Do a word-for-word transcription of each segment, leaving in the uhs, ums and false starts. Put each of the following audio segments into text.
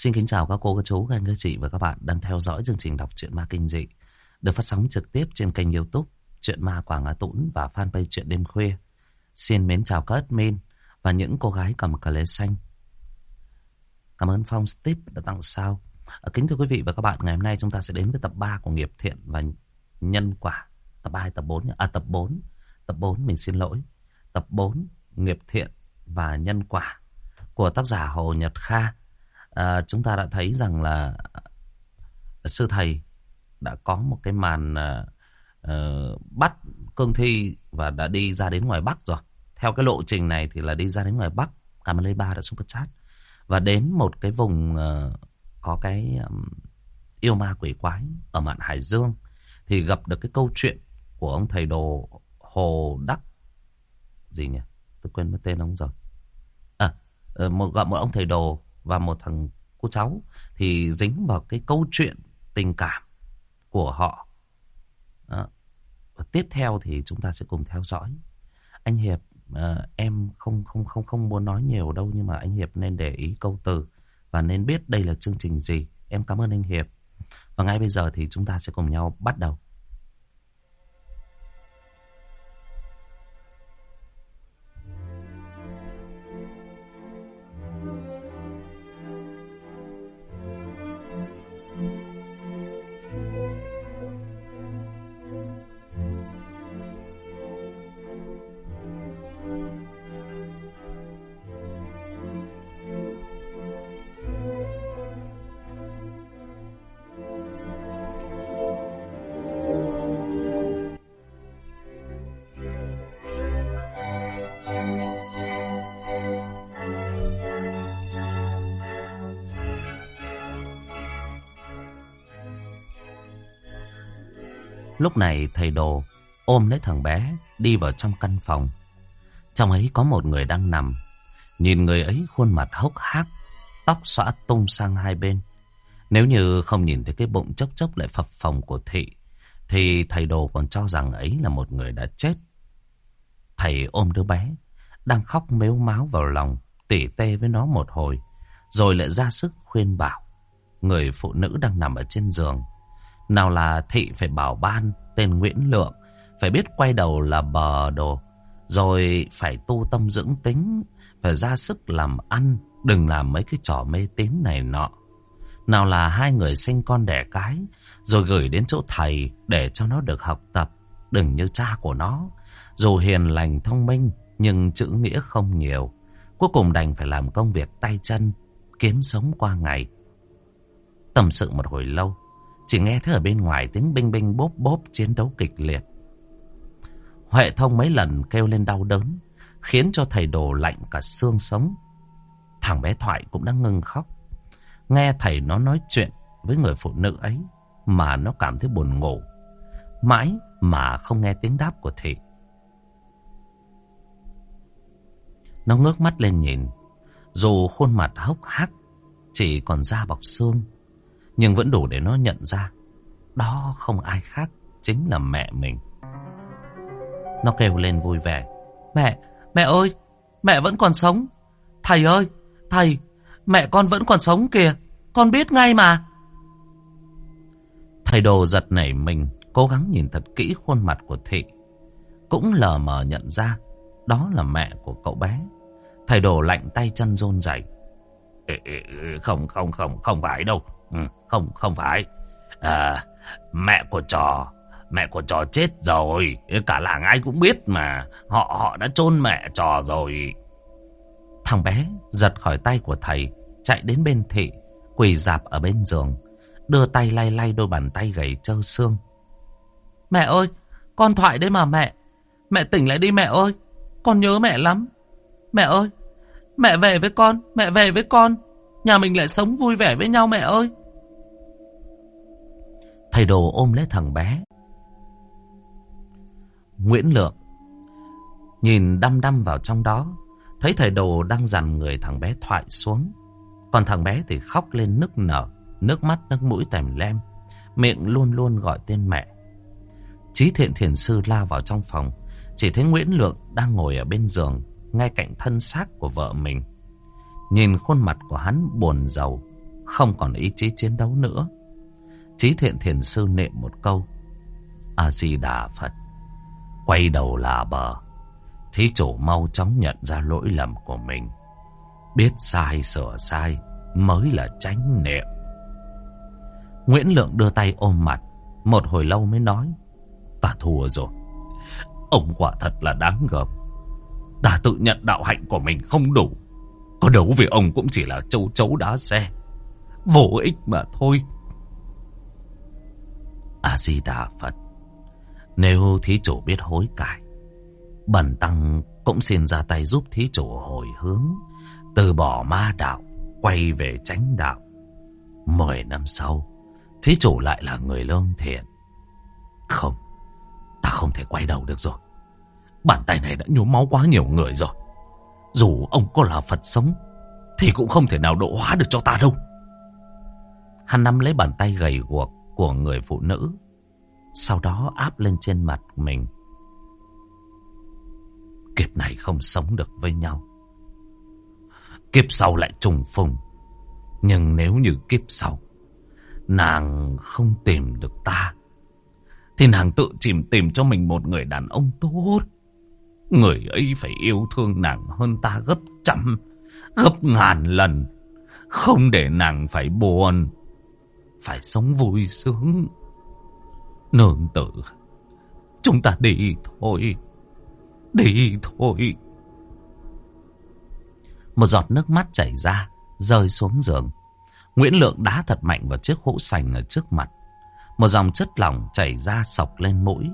Xin kính chào các cô, các chú, các anh, các chị và các bạn đang theo dõi chương trình đọc truyện ma kinh dị được phát sóng trực tiếp trên kênh YouTube Truyện Ma Quảng Á Tũng và fanpage Truyện Đêm Khuya. Xin mến chào các admin và những cô gái cầm cờ lê xanh. Cảm ơn Phong Steve đã tặng sao. À, kính thưa quý vị và các bạn, ngày hôm nay chúng ta sẽ đến với tập ba của Nghiệp Thiện và Nhân Quả. Tập ba hay tập bốn? À tập bốn. Tập bốn, mình xin lỗi. Tập bốn, Nghiệp Thiện và Nhân Quả của tác giả Hồ Nhật Kha. À, chúng ta đã thấy rằng là sư thầy đã có một cái màn uh, bắt cương thi và đã đi ra đến ngoài Bắc rồi. Theo cái lộ trình này thì là đi ra đến ngoài Bắc. Cảm ơn Lê Ba đã super chat. Và đến một cái vùng uh, có cái um, yêu ma quỷ quái ở mạn Hải Dương thì gặp được cái câu chuyện của ông thầy đồ Hồ Đắc gì nhỉ? Tôi quên mất tên ông rồi. À, một, gặp một ông thầy đồ và một thằng cô cháu thì dính vào cái câu chuyện tình cảm của họ. Đó. Và tiếp theo thì chúng ta sẽ cùng theo dõi. Anh Hiệp, uh, em không không không không muốn nói nhiều đâu, nhưng mà anh Hiệp nên để ý câu từ và nên biết đây là chương trình gì. Em cảm ơn anh Hiệp. Và ngay bây giờ thì chúng ta sẽ cùng nhau bắt đầu. Lúc này thầy đồ ôm lấy thằng bé đi vào trong căn phòng. Trong ấy có một người đang nằm. Nhìn người ấy khuôn mặt hốc hác, tóc xõa tung sang hai bên. Nếu như không nhìn thấy cái bụng chốc chốc lại phập phồng của Thị thì thầy đồ còn cho rằng ấy là một người đã chết. Thầy ôm đứa bé đang khóc mếu máo vào lòng, tỉ tê với nó một hồi, rồi lại ra sức khuyên bảo người phụ nữ đang nằm ở trên giường. Nào là Thị phải bảo ban tên Nguyễn Lượng, phải biết quay đầu là bờ đồ, rồi phải tu tâm dưỡng tính, phải ra sức làm ăn, đừng làm mấy cái trò mê tín này nọ. Nào là hai người sinh con đẻ cái, rồi gửi đến chỗ thầy để cho nó được học tập, đừng như cha của nó. Dù hiền lành thông minh, nhưng chữ nghĩa không nhiều. Cuối cùng đành phải làm công việc tay chân, kiếm sống qua ngày. Tâm sự một hồi lâu, chỉ nghe thấy ở bên ngoài tiếng binh binh bốp bốp chiến đấu kịch liệt. Huệ Thông mấy lần kêu lên đau đớn, khiến cho thầy đồ lạnh cả xương sống. Thằng bé Thoại cũng đã ngưng khóc. Nghe thầy nó nói chuyện với người phụ nữ ấy mà nó cảm thấy buồn ngủ. Mãi mà không nghe tiếng đáp của Thị. Nó ngước mắt lên nhìn. Dù khuôn mặt hốc hác, chỉ còn da bọc xương, nhưng vẫn đủ để nó nhận ra đó không ai khác, chính là mẹ mình. Nó kêu lên vui vẻ: Mẹ, mẹ ơi, mẹ vẫn còn sống. Thầy ơi, thầy, mẹ con vẫn còn sống kìa, con biết ngay mà. Thầy đồ giật nảy mình, cố gắng nhìn thật kỹ khuôn mặt của Thị. Cũng lờ mờ nhận ra đó là mẹ của cậu bé. Thầy đồ lạnh tay chân run rẩy: Không, không, không, không phải đâu. Ừ, không, không phải. À, mẹ của trò, mẹ của trò chết rồi. Cả làng ai cũng biết mà. Họ họ đã chôn mẹ trò rồi. Thằng bé giật khỏi tay của thầy, chạy đến bên Thị, quỳ rạp ở bên giường, đưa tay lay lay đôi bàn tay gầy trơ xương. Mẹ ơi, con Thoại đấy mà mẹ. Mẹ tỉnh lại đi mẹ ơi. Con nhớ mẹ lắm. Mẹ ơi, mẹ về với con, mẹ về với con. Nhà mình lại sống vui vẻ với nhau mẹ ơi. Thầy đồ ôm lấy thằng bé. Nguyễn Lượng nhìn đăm đăm vào trong đó, thấy thầy đồ đang dằn người thằng bé Thoại xuống. Còn thằng bé thì khóc lên nức nở, nước mắt nước mũi tèm lem, miệng luôn luôn gọi tên mẹ. Chí Thiện Thiền Sư lao vào trong phòng, chỉ thấy Nguyễn Lượng đang ngồi ở bên giường, ngay cạnh thân xác của vợ mình. Nhìn khuôn mặt của hắn buồn rầu, không còn ý chí chiến đấu nữa. Chí Thiện Thiền Sư niệm một câu A Di Đà Phật, quay đầu là bờ. Thí chủ mau chóng nhận ra lỗi lầm của mình, biết sai sửa sai mới là chánh niệm. Nguyễn Lượng đưa tay ôm mặt, một hồi lâu mới nói: Ta thua rồi. Ông quả thật là đáng gờm. Ta tự nhận đạo hạnh của mình không đủ, có đấu với ông cũng chỉ là châu chấu đá xe, vô ích mà thôi. A Di Đà Phật, nếu thí chủ biết hối cải, bần tăng cũng xin ra tay giúp thí chủ hồi hướng, từ bỏ ma đạo, quay về chánh đạo. Mười năm sau, thí chủ lại là người lương thiện. Không, ta không thể quay đầu được rồi. Bàn tay này đã nhuốm máu quá nhiều người rồi. Dù ông có là Phật sống, thì cũng không thể nào độ hóa được cho ta đâu. Hắn nắm lấy bàn tay gầy guộc của người phụ nữ, sau đó áp lên trên mặt mình. Kiếp này không sống được với nhau, kiếp sau lại trùng phùng. Nhưng nếu như kiếp sau nàng không tìm được ta, thì nàng tự tìm tìm cho mình một người đàn ông tốt. Người ấy phải yêu thương nàng hơn ta gấp trăm, gấp ngàn lần, không để nàng phải buồn, phải sống vui sướng. Nương tử, chúng ta đi thôi, đi thôi. Một giọt nước mắt chảy ra, rơi xuống giường. Nguyễn Lượng đá thật mạnh vào chiếc hũ sành ở trước mặt. Một dòng chất lỏng chảy ra xộc lên mũi.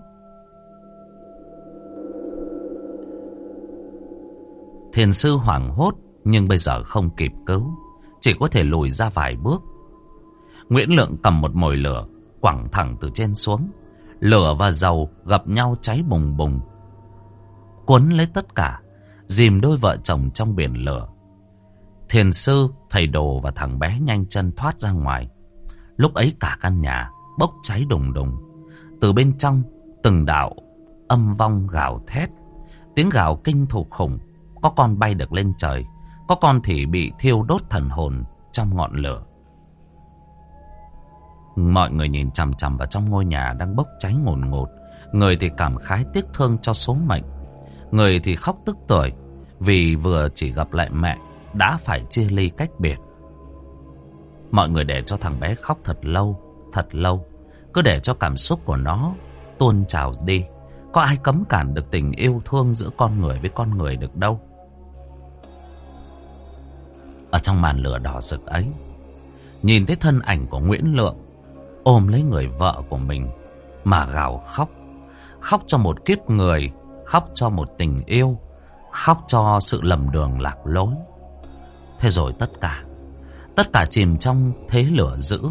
Thiền sư hoảng hốt, nhưng bây giờ không kịp cứu, chỉ có thể lùi ra vài bước. Nguyễn Lượng cầm một mồi lửa, quẳng thẳng từ trên xuống. Lửa và dầu gặp nhau cháy bùng bùng, cuốn lấy tất cả, dìm đôi vợ chồng trong biển lửa. Thiền sư, thầy đồ và thằng bé nhanh chân thoát ra ngoài. Lúc ấy cả căn nhà bốc cháy đùng đùng. Từ bên trong, từng đạo âm vong gào thét. Tiếng gào kinh thục khủng. Có con bay được lên trời, có con thì bị thiêu đốt thần hồn trong ngọn lửa. Mọi người nhìn chằm chằm vào trong ngôi nhà đang bốc cháy ngùn ngụt. Người thì cảm khái tiếc thương cho số mệnh, người thì khóc tức tưởi vì vừa chỉ gặp lại mẹ đã phải chia ly cách biệt. Mọi người để cho thằng bé khóc thật lâu, thật lâu, cứ để cho cảm xúc của nó tuôn trào đi. Có ai cấm cản được tình yêu thương giữa con người với con người được đâu. Ở trong màn lửa đỏ rực ấy, nhìn thấy thân ảnh của Nguyễn Lượng ôm lấy người vợ của mình mà gào khóc. Khóc cho một kiếp người, khóc cho một tình yêu, khóc cho sự lầm đường lạc lối. Thế rồi tất cả, tất cả chìm trong thế lửa dữ.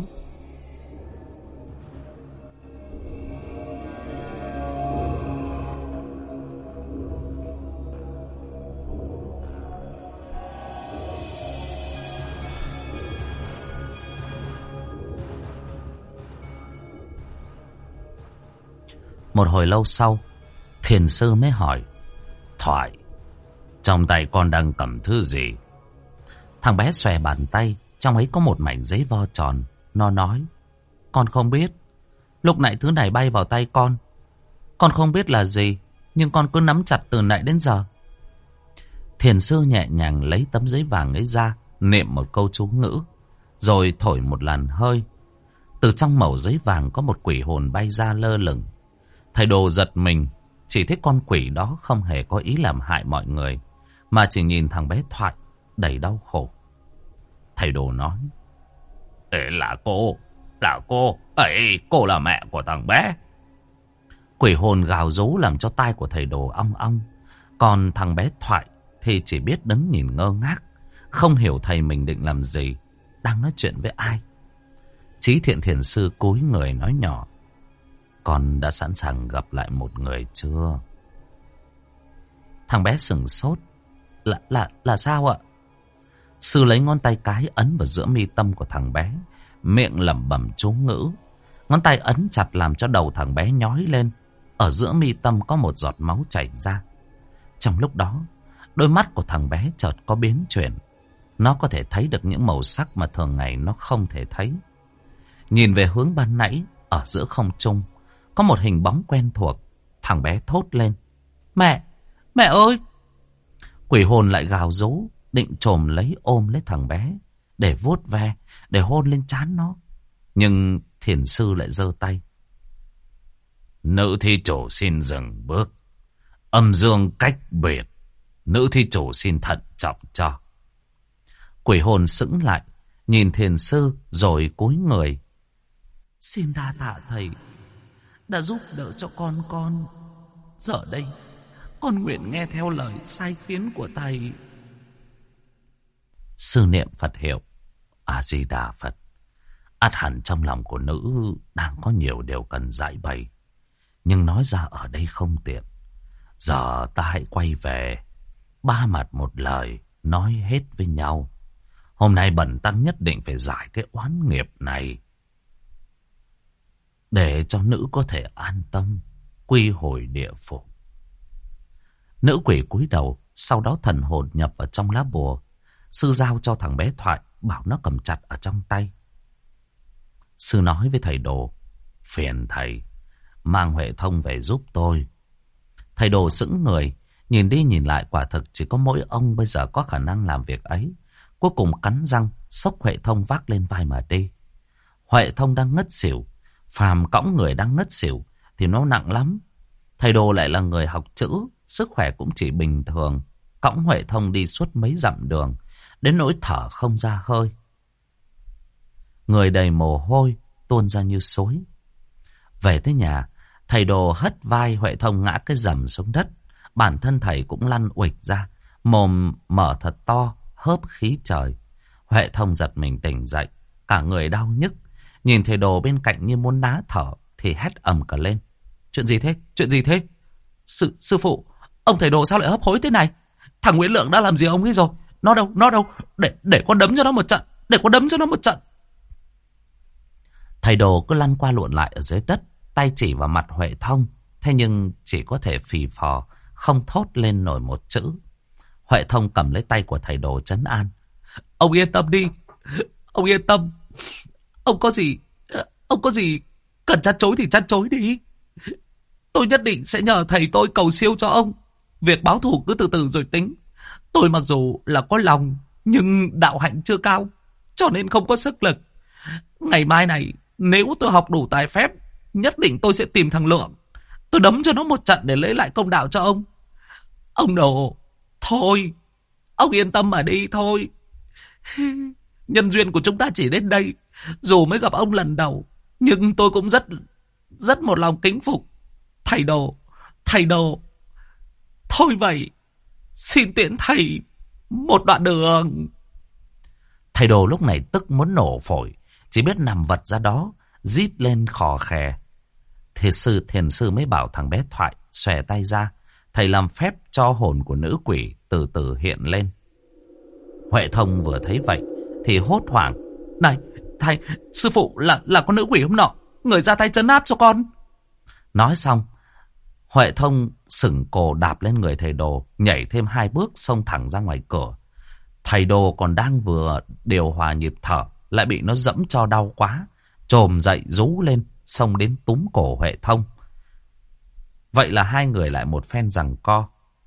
Một hồi lâu sau, thiền sư mới hỏi: Thoại, trong tay con đang cầm thứ gì? Thằng bé xòe bàn tay, trong ấy có một mảnh giấy vo tròn. Nó nói: Con không biết. Lúc nãy thứ này bay vào tay con, con không biết là gì, nhưng con cứ nắm chặt từ nãy đến giờ. Thiền sư nhẹ nhàng lấy tấm giấy vàng ấy ra, niệm một câu chú ngữ, rồi thổi một làn hơi. Từ trong mẩu giấy vàng có một quỷ hồn bay ra lơ lửng. Thầy đồ giật mình, chỉ thấy con quỷ đó không hề có ý làm hại mọi người, mà chỉ nhìn thằng bé Thoại đầy đau khổ. Thầy đồ nói: Ê, là cô, là cô, ấy, cô là mẹ của thằng bé. Quỷ hồn gào rú làm cho tai của thầy đồ ong ong. Còn thằng bé Thoại thì chỉ biết đứng nhìn ngơ ngác, không hiểu thầy mình định làm gì, đang nói chuyện với ai. Chí Thiện Thiền sư cúi người nói nhỏ: Con đã sẵn sàng gặp lại một người chưa? Thằng bé sửng sốt. Là, là, là sao ạ? Sư lấy ngón tay cái ấn vào giữa mi tâm của thằng bé, miệng lẩm bẩm chú ngữ. Ngón tay ấn chặt làm cho đầu thằng bé nhói lên. Ở giữa mi tâm có một giọt máu chảy ra. Trong lúc đó, đôi mắt của thằng bé chợt có biến chuyển. Nó có thể thấy được những màu sắc mà thường ngày nó không thể thấy. Nhìn về hướng ban nãy, ở giữa không trung, có một hình bóng quen thuộc. Thằng bé thốt lên. Mẹ! Mẹ ơi! Quỷ hồn lại gào rú, định chồm lấy ôm lấy thằng bé, để vuốt ve, để hôn lên trán nó. Nhưng thiền sư lại giơ tay. Nữ thi chủ xin dừng bước. Âm dương cách biệt. Nữ thi chủ xin thận trọng cho. Quỷ hồn sững lại, nhìn thiền sư rồi cúi người. Xin đa tạ thầy, đã giúp đỡ cho con con. Giờ đây, con nguyện nghe theo lời sai khiến của thầy. Sư niệm Phật hiệu. A-di-đà Phật. Ắt hẳn trong lòng của nữ đang có nhiều điều cần giải bày, nhưng nói ra ở đây không tiện. Giờ ta hãy quay về, ba mặt một lời, nói hết với nhau. Hôm nay bần tăng nhất định phải giải cái oán nghiệp này, để cho nữ có thể an tâm quy hồi địa phủ. Nữ quỷ cúi đầu, sau đó thần hồn nhập vào trong lá bùa. Sư giao cho thằng bé thoại, bảo nó cầm chặt ở trong tay. Sư nói với thầy Đồ, phiền thầy mang Huệ Thông về giúp tôi. Thầy Đồ sững người, nhìn đi nhìn lại, quả thực chỉ có mỗi ông bây giờ có khả năng làm việc ấy. Cuối cùng cắn răng, xốc Huệ Thông vác lên vai mà đi. Huệ Thông đang ngất xỉu, phàm cõng người đang ngất xỉu thì nó nặng lắm. Thầy Đồ lại là người học chữ, sức khỏe cũng chỉ bình thường, cõng Huệ Thông đi suốt mấy dặm đường, đến nỗi thở không ra hơi. Người đầy mồ hôi, tuôn ra như xối. Về tới nhà, thầy Đồ hất vai Huệ Thông ngã cái rầm xuống đất. Bản thân thầy cũng lăn uịch ra, mồm mở thật to, hớp khí trời. Huệ Thông giật mình tỉnh dậy, cả người đau nhức. Nhìn thầy Đồ bên cạnh như muốn ná thở, thì hét ầm cả lên. Chuyện gì thế? Chuyện gì thế? Sư, sư phụ, ông thầy Đồ sao lại hấp hối thế này? Thằng Nguyễn Lượng đã làm gì ông ấy rồi? Nó đâu? Nó đâu? Để, để con đấm cho nó một trận. Để con đấm cho nó một trận. Thầy Đồ cứ lăn qua lộn lại ở dưới đất, tay chỉ vào mặt Huệ Thông. Thế nhưng chỉ có thể phì phò, không thốt lên nổi một chữ. Huệ Thông cầm lấy tay của thầy Đồ trấn an. Ông yên tâm đi. Ông yên tâm. Ông có gì, ông có gì cần chăn chối thì chăn chối đi. Tôi nhất định sẽ nhờ thầy tôi cầu siêu cho ông. Việc báo thù cứ từ từ rồi tính. Tôi mặc dù là có lòng, nhưng đạo hạnh chưa cao, cho nên không có sức lực. Ngày mai này, nếu tôi học đủ tài phép, nhất định tôi sẽ tìm thằng Lượng. Tôi đấm cho nó một trận để lấy lại công đạo cho ông. Ông Đồ, thôi, ông yên tâm mà đi thôi. Nhân duyên của chúng ta chỉ đến đây. Dù mới gặp ông lần đầu, nhưng tôi cũng rất, rất một lòng kính phục. Thầy Đồ, thầy Đồ. Thôi vậy, xin tiễn thầy một đoạn đường. Thầy Đồ lúc này tức muốn nổ phổi, chỉ biết nằm vật ra đó, rít lên khò khè. Thiền sư, thiền sư mới bảo thằng bé Thoại xòe tay ra. Thầy làm phép cho hồn của nữ quỷ từ từ hiện lên. Huệ Thông vừa thấy vậy thì hốt hoảng. Này, thầy, sư phụ là là con nữ quỷ hôm nọ, người ra tay trấn áp cho con. Nói xong, Huệ Thông sững cổ đạp lên người thầy Đồ, nhảy thêm hai bước xông thẳng ra ngoài cửa. Thầy Đồ còn đang vừa điều hòa nhịp thở, lại bị nó dẫm cho đau quá, chồm dậy rú lên, xông đến túm cổ Huệ Thông. Vậy là hai người lại một phen giằng co.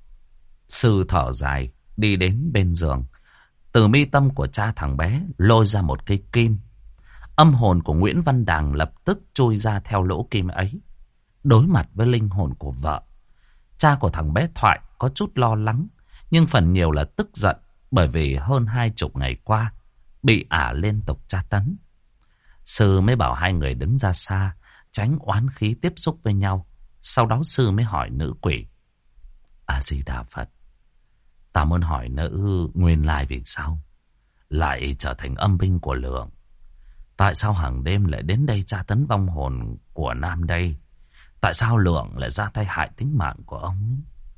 Sư thở dài, đi đến bên giường. Từ mi tâm của cha thằng bé lôi ra một cây kim. Âm hồn của Nguyễn Văn Đàng lập tức chui ra theo lỗ kim ấy. Đối mặt với linh hồn của vợ, cha của thằng bé Thoại có chút lo lắng, nhưng phần nhiều là tức giận, bởi vì hơn hai chục ngày qua bị ả liên tục tra tấn. Sư mới bảo hai người đứng ra xa, tránh oán khí tiếp xúc với nhau. Sau đó sư mới hỏi nữ quỷ. A-di-đà Phật, ta muốn hỏi nữ nguyên lai vì sao lại trở thành âm binh của Lượng? Tại sao hàng đêm lại đến đây tra tấn vong hồn của Nam đây? Tại sao Lượng lại ra tay hại tính mạng của ông?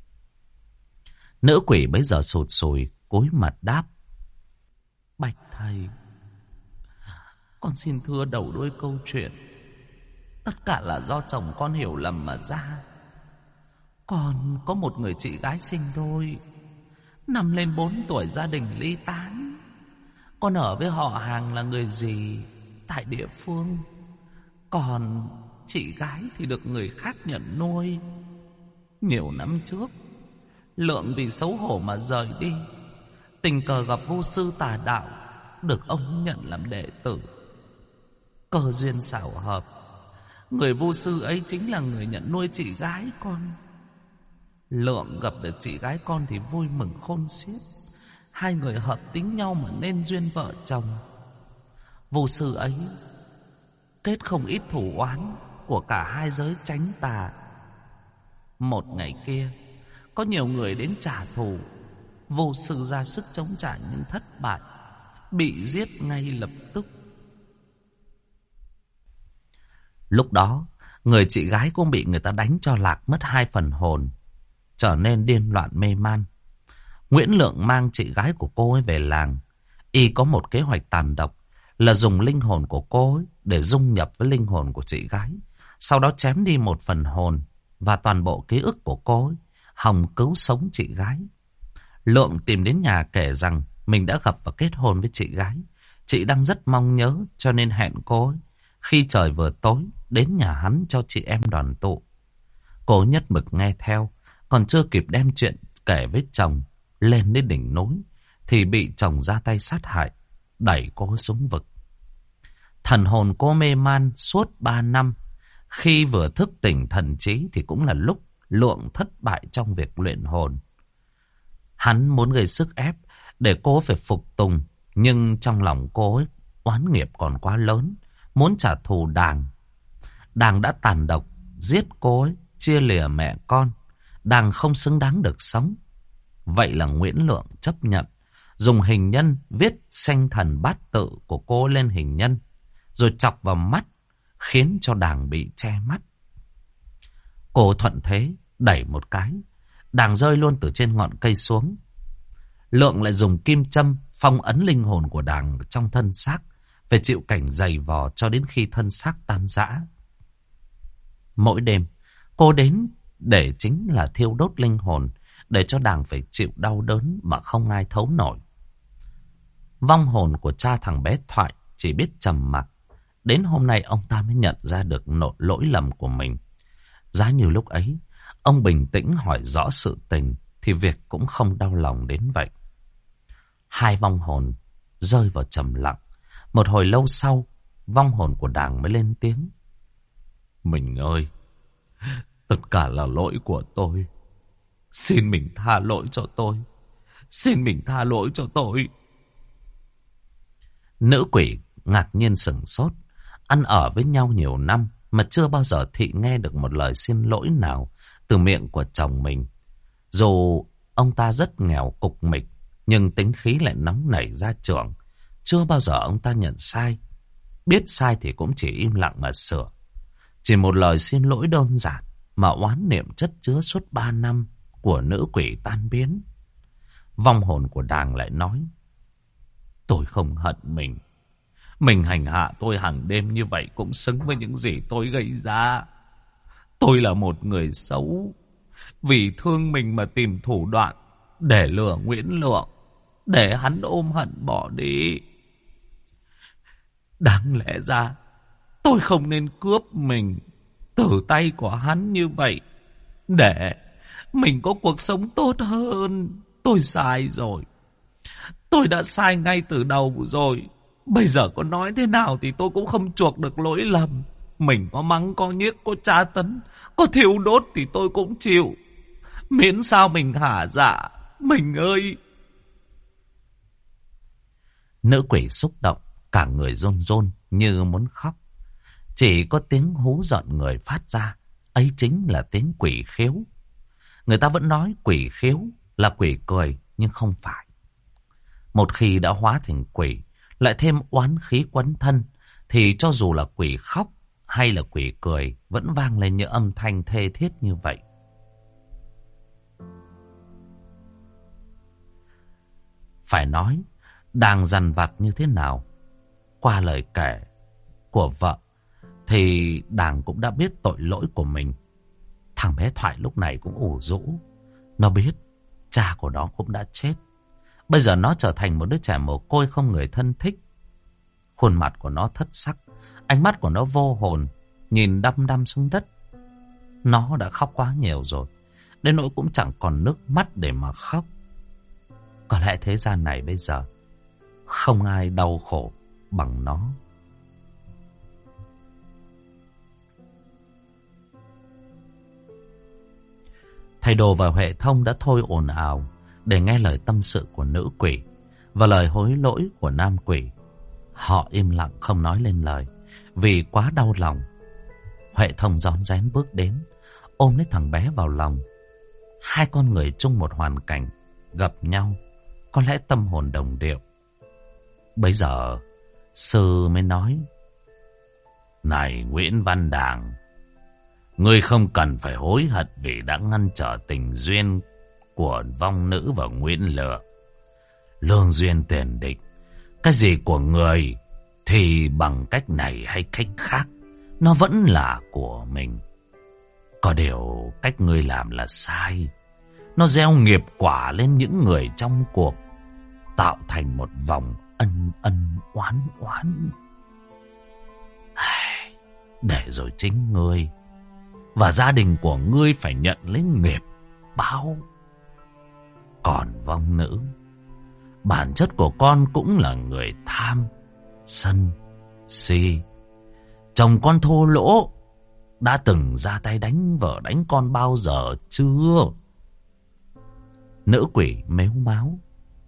Nữ quỷ bấy giờ sụt sùi, cúi mặt đáp. Bạch thầy, con xin thưa đầu đuôi câu chuyện. Tất cả là do chồng con hiểu lầm mà ra. Con có một người chị gái sinh đôi, năm lên bốn tuổi gia đình ly tán. Con ở với họ hàng là người gì tại địa phương, còn chị gái thì được người khác nhận nuôi. Nhiều năm trước, Lượng vì xấu hổ mà rời đi, tình cờ gặp vô sư tà đạo, được ông nhận làm đệ tử. Cơ duyên xảo hợp, người vô sư ấy chính là người nhận nuôi chị gái con. Lượng gặp được chị gái con thì vui mừng khôn xiết. Hai người hợp tính nhau mà nên duyên vợ chồng. Vô sư ấy kết không ít thủ oán của cả hai giới chánh tà. Một ngày kia, có nhiều người đến trả thù. Vô sư ra sức chống trả nhưng thất bại, bị giết ngay lập tức. Lúc đó, người chị gái cũng bị người ta đánh cho lạc mất hai phần hồn, trở nên điên loạn mê man. Nguyễn Lượng mang chị gái của cô ấy về làng. Y có một kế hoạch tàn độc là dùng linh hồn của cô ấy để dung nhập với linh hồn của chị gái, sau đó chém đi một phần hồn và toàn bộ ký ức của cô ấy, hòng cứu sống chị gái. Lượng tìm đến nhà kể rằng mình đã gặp và kết hôn với chị gái. Chị đang rất mong nhớ cho nên hẹn cô ấy khi trời vừa tối đến nhà hắn cho chị em đoàn tụ. Cô nhất mực nghe theo, còn chưa kịp đem chuyện kể với chồng lên đến đỉnh núi thì bị chồng ra tay sát hại, đẩy cô xuống vực. Thần hồn cô mê man suốt ba năm. Khi vừa thức tỉnh thần trí thì cũng là lúc Lượng thất bại trong việc luyện hồn. Hắn muốn gây sức ép để cô phải phục tùng, nhưng trong lòng cô ấy oán nghiệp còn quá lớn, muốn trả thù Đàng. Đàng đã tàn độc giết cô ấy, chia lìa mẹ con. Đàng không xứng đáng được sống. Vậy là Nguyễn Lượng chấp nhận dùng hình nhân viết sanh thần bát tự của cô lên hình nhân, rồi chọc vào mắt, khiến cho Đàng bị che mắt. Cô thuận thế đẩy một cái, Đàng rơi luôn từ trên ngọn cây xuống. Lượng lại dùng kim châm phong ấn linh hồn của Đàng trong thân xác, phải chịu cảnh dày vò cho đến khi thân xác tan rã. Mỗi đêm cô đến để chính là thiêu đốt linh hồn, để cho Đàng phải chịu đau đớn mà không ai thấu nổi. Vong hồn của cha thằng bé Thoại chỉ biết trầm mặc. Đến hôm nay ông ta mới nhận ra được nội lỗi lầm của mình. Giá như lúc ấy ông bình tĩnh hỏi rõ sự tình thì việc cũng không đau lòng đến vậy. Hai vong hồn rơi vào trầm lặng. Một hồi lâu sau, vong hồn của Đàng mới lên tiếng. Mình ơi, tất cả là lỗi của tôi. Xin mình tha lỗi cho tôi. Xin mình tha lỗi cho tôi. Nữ quỷ ngạc nhiên sửng sốt. Ăn ở với nhau nhiều năm mà chưa bao giờ thị nghe được một lời xin lỗi nào từ miệng của chồng mình. Dù ông ta rất nghèo cục mịch, nhưng tính khí lại nóng nảy ra trưởng. Chưa bao giờ ông ta nhận sai. Biết sai thì cũng chỉ im lặng mà sửa. Chỉ một lời xin lỗi đơn giản mà oán niệm chất chứa suốt ba năm của nữ quỷ tan biến. Vong hồn của Đàng lại nói. Tôi không hận mình. Mình hành hạ tôi hàng đêm như vậy cũng xứng với những gì tôi gây ra. Tôi là một người xấu, vì thương mình mà tìm thủ đoạn để lừa Nguyễn Lượng, để hắn ôm hận bỏ đi. Đáng lẽ ra tôi không nên cướp mình từ tay của hắn như vậy, để mình có cuộc sống tốt hơn. Tôi sai rồi. Tôi đã sai ngay từ đầu rồi. Bây giờ có nói thế nào thì tôi cũng không chuộc được lỗi lầm. Mình có mắng, có nhiếc, có tra tấn, có thiêu đốt thì tôi cũng chịu. Miễn sao mình hả dạ. Mình ơi. Nữ quỷ xúc động, cả người run run như muốn khóc. Chỉ có tiếng hú giận người phát ra, ấy chính là tiếng quỷ khiếu. Người ta vẫn nói quỷ khiếu là quỷ cười, nhưng không phải. Một khi đã hóa thành quỷ, lại thêm oán khí quấn thân, thì cho dù là quỷ khóc hay là quỷ cười vẫn vang lên những âm thanh thê thiết như vậy. Phải nói, Đàng dằn vặt như thế nào, qua lời kể của vợ thì Đàng cũng đã biết tội lỗi của mình. Thằng bé Thoại lúc này cũng ủ rũ. Nó biết cha của nó cũng đã chết. Bây giờ nó trở thành một đứa trẻ mồ côi không người thân thích. Khuôn mặt của nó thất sắc, ánh mắt của nó vô hồn, nhìn đăm đăm xuống đất. Nó đã khóc quá nhiều rồi, đến nỗi cũng chẳng còn nước mắt để mà khóc. Có lẽ thế gian này bây giờ không ai đau khổ bằng nó. Thầy Đồ và Huệ Thông đã thôi ồn ào để nghe lời tâm sự của nữ quỷ và lời hối lỗi của nam quỷ. Họ im lặng không nói lên lời vì quá đau lòng. Huệ Thông rón rén bước đến, ôm lấy thằng bé vào lòng. Hai con người chung một hoàn cảnh, gặp nhau, có lẽ tâm hồn đồng điệu. Bấy giờ, sư mới nói: "Này Nguyễn Văn Đàng, ngươi không cần phải hối hận vì đã ngăn trở tình duyên của vong nữ và Nguyễn Lựa. Lương duyên tiền địch, cái gì của người thì bằng cách này hay cách khác, nó vẫn là của mình. Có điều cách ngươi làm là sai. Nó gieo nghiệp quả lên những người trong cuộc, tạo thành một vòng ân ân oán oán. Để rồi chính ngươi và gia đình của ngươi phải nhận lấy nghiệp báo. Còn vong nữ, bản chất của con cũng là người tham, sân, si. Chồng con thô lỗ đã từng ra tay đánh vợ đánh con bao giờ chưa?" Nữ quỷ mếu máo: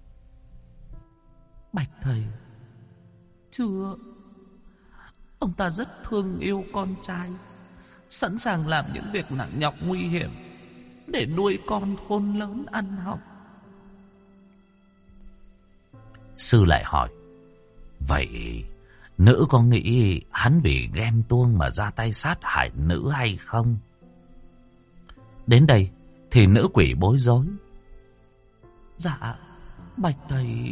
"Bạch thầy, chưa. Ông ta rất thương yêu con trai, sẵn sàng làm những việc nặng nhọc nguy hiểm để nuôi con khôn lớn ăn học." Sư lại hỏi: "Vậy nữ có nghĩ hắn vì ghen tuông mà ra tay sát hại nữ hay không?" Đến đây thì nữ quỷ bối rối: "Dạ, bạch thầy."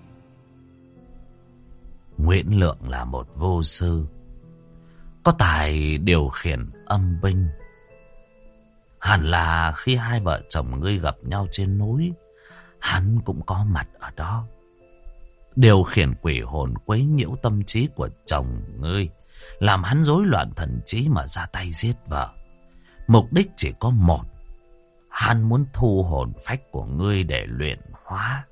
Nguyễn Lượng là một vô sư, có tài điều khiển âm binh. Hẳn là khi hai vợ chồng ngươi gặp nhau trên núi, hắn cũng có mặt ở đó, điều khiển quỷ hồn quấy nhiễu tâm trí của chồng ngươi, làm hắn rối loạn thần trí mà ra tay giết vợ. Mục đích chỉ có một: hắn muốn thu hồn phách của ngươi để luyện hóa.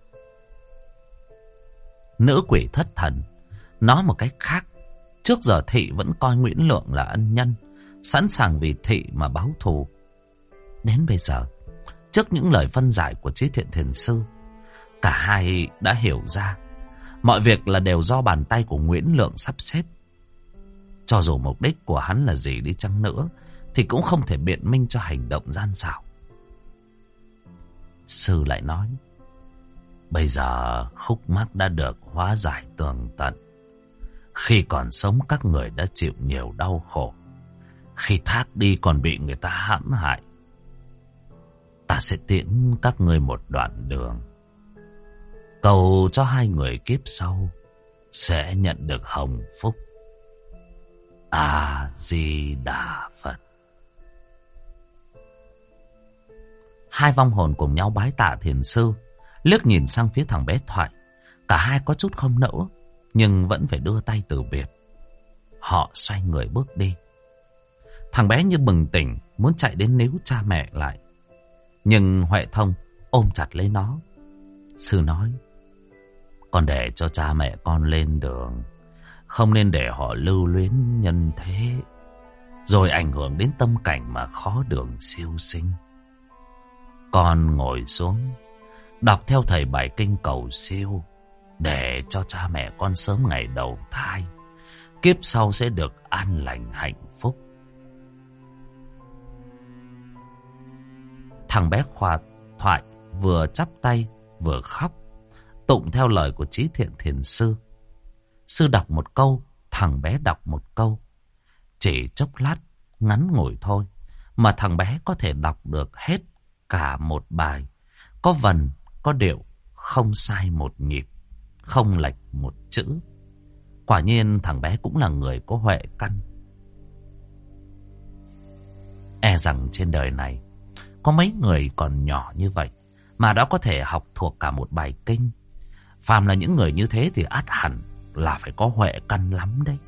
Nữ quỷ thất thần, nói một cách khác, trước giờ thị vẫn coi Nguyễn Lượng là ân nhân, sẵn sàng vì thị mà báo thù. Đến bây giờ, trước những lời phân giải của Chí Thiện Thiền Sư, cả hai đã hiểu ra mọi việc là đều do bàn tay của Nguyễn Lượng sắp xếp. Cho dù mục đích của hắn là gì đi chăng nữa, thì cũng không thể biện minh cho hành động gian xảo. Sư lại nói: "Bây giờ khúc mắc đã được hóa giải tường tận. Khi còn sống các người đã chịu nhiều đau khổ, khi thác đi còn bị người ta hãm hại. Ta sẽ tiễn các ngươi một đoạn đường, cầu cho hai người kiếp sau sẽ nhận được hồng phúc. A Di Đà Phật." Hai vong hồn cùng nhau bái tạ thiền sư, liếc nhìn sang phía thằng bé Thoại. Cả hai có chút không nỡ, nhưng vẫn phải đưa tay từ biệt. Họ xoay người bước đi. Thằng bé như bừng tỉnh, muốn chạy đến níu cha mẹ lại, nhưng Huệ Thông ôm chặt lấy nó. Sư nói: "Con để cho cha mẹ con lên đường, không nên để họ lưu luyến nhân thế, rồi ảnh hưởng đến tâm cảnh mà khó đường siêu sinh. Con ngồi xuống, đọc theo thầy bài kinh cầu siêu, để cho cha mẹ con sớm ngày đầu thai, kiếp sau sẽ được an lành hạnh phúc." Thằng bé Khoa Thoại vừa chắp tay vừa khóc, tụng theo lời của Chí Thiện Thiền Sư. Sư đọc một câu, thằng bé đọc một câu. Chỉ chốc lát ngắn ngủi thôi mà thằng bé có thể đọc được hết cả một bài, có vần, có điệu, không sai một nhịp, không lệch một chữ. Quả nhiên thằng bé cũng là người có huệ căn. E rằng trên đời này có mấy người còn nhỏ như vậy mà đã có thể học thuộc cả một bài kinh, Phàm là những người như thế thì ắt hẳn là phải có huệ căn lắm đấy.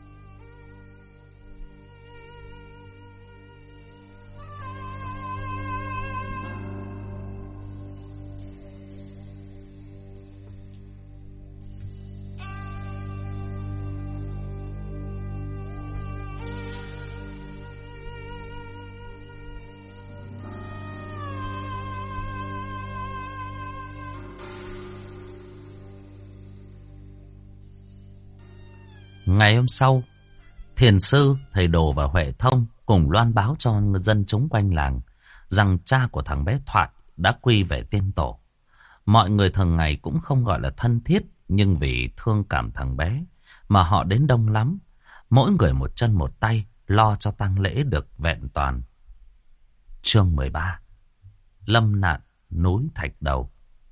Ngày hôm sau, thiền sư, thầy Đồ và Huệ Thông cùng loan báo cho dân chúng quanh làng rằng cha của thằng bé Thoại đã quy về tiên tổ. Mọi người thường ngày cũng không gọi là thân thiết, nhưng vì thương cảm thằng bé mà họ đến đông lắm. Mỗi người một chân một tay lo cho tang lễ được vẹn toàn. Chương mười ba. Lâm nạn núi Thạch Đầu.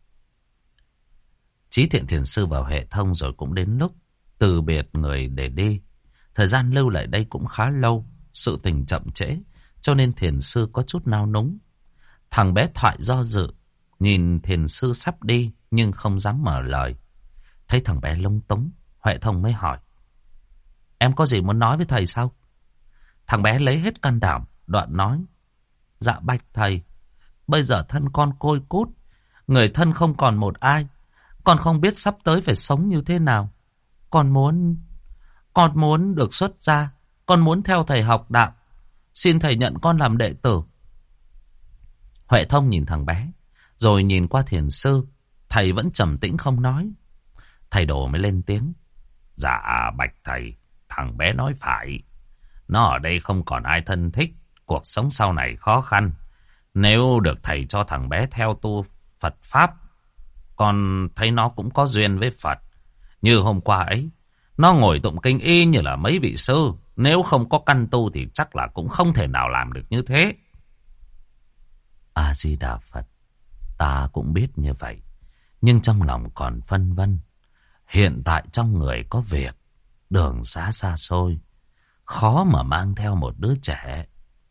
Chí Thiện thiền sư và Huệ Thông rồi cũng đến lúc từ biệt người để đi. Thời gian lưu lại đây cũng khá lâu, sự tình chậm trễ, cho nên thiền sư có chút nao núng. Thằng bé Thoại do dự, nhìn thiền sư sắp đi nhưng không dám mở lời. Thấy thằng bé lúng túng, Huệ Thông mới hỏi: Em có gì muốn nói với thầy sao? Thằng bé lấy hết can đảm, đoạn nói: Dạ bạch thầy, bây giờ thân con côi cút, người thân không còn một ai, con không biết sắp tới phải sống như thế nào. Con muốn, con muốn được xuất gia, con muốn theo thầy học đạo, xin thầy nhận con làm đệ tử. Huệ Thông nhìn thằng bé, rồi nhìn qua thiền sư, thầy vẫn trầm tĩnh không nói. Thầy Đồ mới lên tiếng: Dạ bạch thầy, thằng bé nói phải. Nó ở đây không còn ai thân thích, cuộc sống sau này khó khăn. Nếu được thầy cho thằng bé theo tu Phật Pháp, con thấy nó cũng có duyên với Phật. Như hôm qua ấy, nó ngồi tụng kinh y như là mấy vị sư. Nếu không có căn tu thì chắc là cũng không thể nào làm được như thế. A-di-đà Phật, ta cũng biết như vậy, nhưng trong lòng còn phân vân. Hiện tại trong người có việc, đường xá xa xôi, khó mà mang theo một đứa trẻ.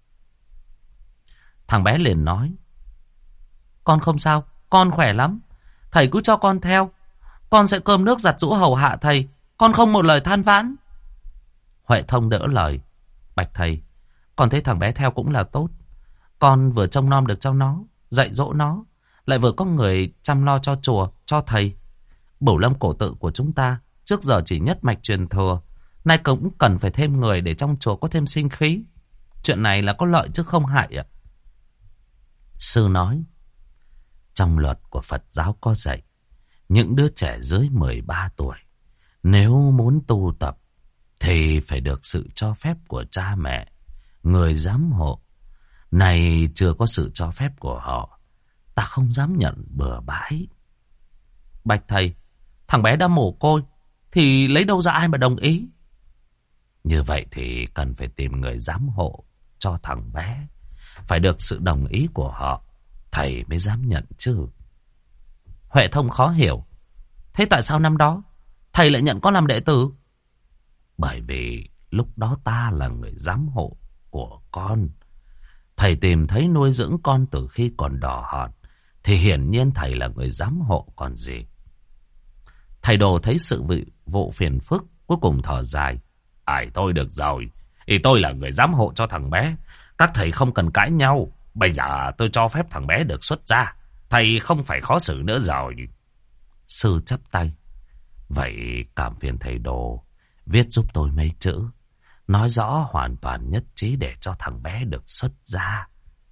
Thằng bé liền nói: Con không sao, con khỏe lắm. Thầy cứ cho con theo, con sẽ cơm nước giặt giũ hầu hạ thầy, con không một lời than vãn. Huệ Thông đỡ lời: Bạch thầy, con thấy thằng bé theo cũng là tốt. Con vừa trông nom được cho nó, dạy dỗ nó, lại vừa có người chăm lo cho chùa, cho thầy. Bửu Lâm cổ tự của chúng ta trước giờ chỉ nhất mạch truyền thừa, nay cũng cần phải thêm người để trong chùa có thêm sinh khí. Chuyện này là có lợi chứ không hại ạ. Sư nói: Trong luật của Phật giáo có dạy, những đứa trẻ dưới mười ba tuổi nếu muốn tu tập thì phải được sự cho phép của cha mẹ, người giám hộ. Này chưa có sự cho phép của họ, ta không dám nhận bừa bãi. Bạch thầy, thằng bé đã mồ côi thì lấy đâu ra ai mà đồng ý? Như vậy thì cần phải tìm người giám hộ cho thằng bé, phải được sự đồng ý của họ, thầy mới dám nhận chứ. Huệ Thông khó hiểu: Thế tại sao năm đó thầy lại nhận con làm đệ tử? Bởi vì lúc đó ta là người giám hộ của con. Thầy tìm thấy nuôi dưỡng con từ khi còn đỏ hòn, thì hiển nhiên thầy là người giám hộ còn gì. Thầy Đồ thấy sự vị vụ phiền phức, cuối cùng thở dài: Ải tôi được rồi, thì tôi là người giám hộ cho thằng bé. Các thầy không cần cãi nhau. Bây giờ tôi cho phép thằng bé được xuất gia, thầy không phải khó xử nữa rồi. Sư chắp tay: Vậy cảm phiền thầy Đồ viết giúp tôi mấy chữ, nói rõ hoàn toàn nhất trí để cho thằng bé được xuất gia.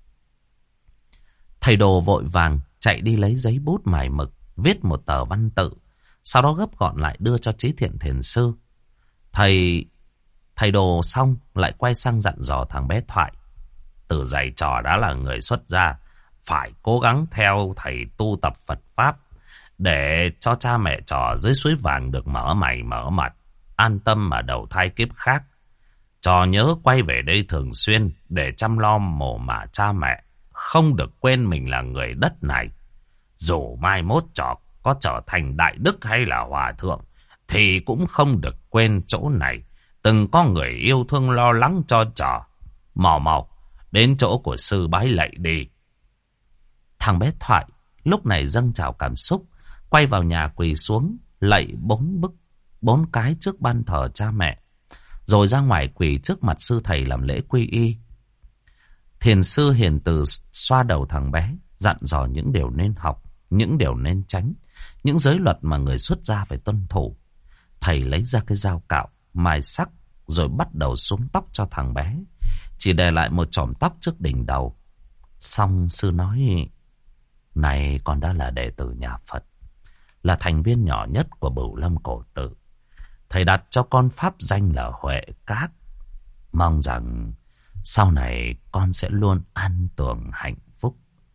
Thầy Đồ vội vàng chạy đi lấy giấy bút mài mực, viết một tờ văn tự, sau đó gấp gọn lại đưa cho Chí Thiện thiền sư. Thầy thầy Đồ xong lại quay sang dặn dò thằng bé Thoại: Từ giày trò đã là người xuất gia, phải cố gắng theo thầy tu tập Phật Pháp, để cho cha mẹ trò dưới suối vàng được mở mày mở mặt, an tâm mà đầu thai kiếp khác. Trò nhớ quay về đây thường xuyên để chăm lo mồ mả cha mẹ, không được quên mình là người đất này. Dù mai mốt trò có trở thành đại đức hay là hòa thượng, thì cũng không được quên chỗ này từng có người yêu thương lo lắng cho trò. Mau mau đến chỗ của sư bái lạy đi. Thằng bé Thoại lúc này dâng trào cảm xúc, quay vào nhà quỳ xuống, lạy bốn bức, bốn cái trước ban thờ cha mẹ, rồi ra ngoài quỳ trước mặt sư thầy làm lễ quy y. Thiền sư hiền từ xoa đầu thằng bé, dặn dò những điều nên học, những điều nên tránh, những giới luật mà người xuất gia phải tuân thủ. Thầy lấy ra cái dao cạo, mài sắc, rồi bắt đầu xuống tóc cho thằng bé, chỉ để lại một chòm tóc trước đỉnh đầu. Xong sư nói: này con đã là đệ tử nhà Phật, là thành viên nhỏ nhất của Bửu Lâm Cổ Tự. Thầy đặt cho con pháp danh là Huệ Các. Mong rằng sau này con sẽ luôn an tường hạnh phúc.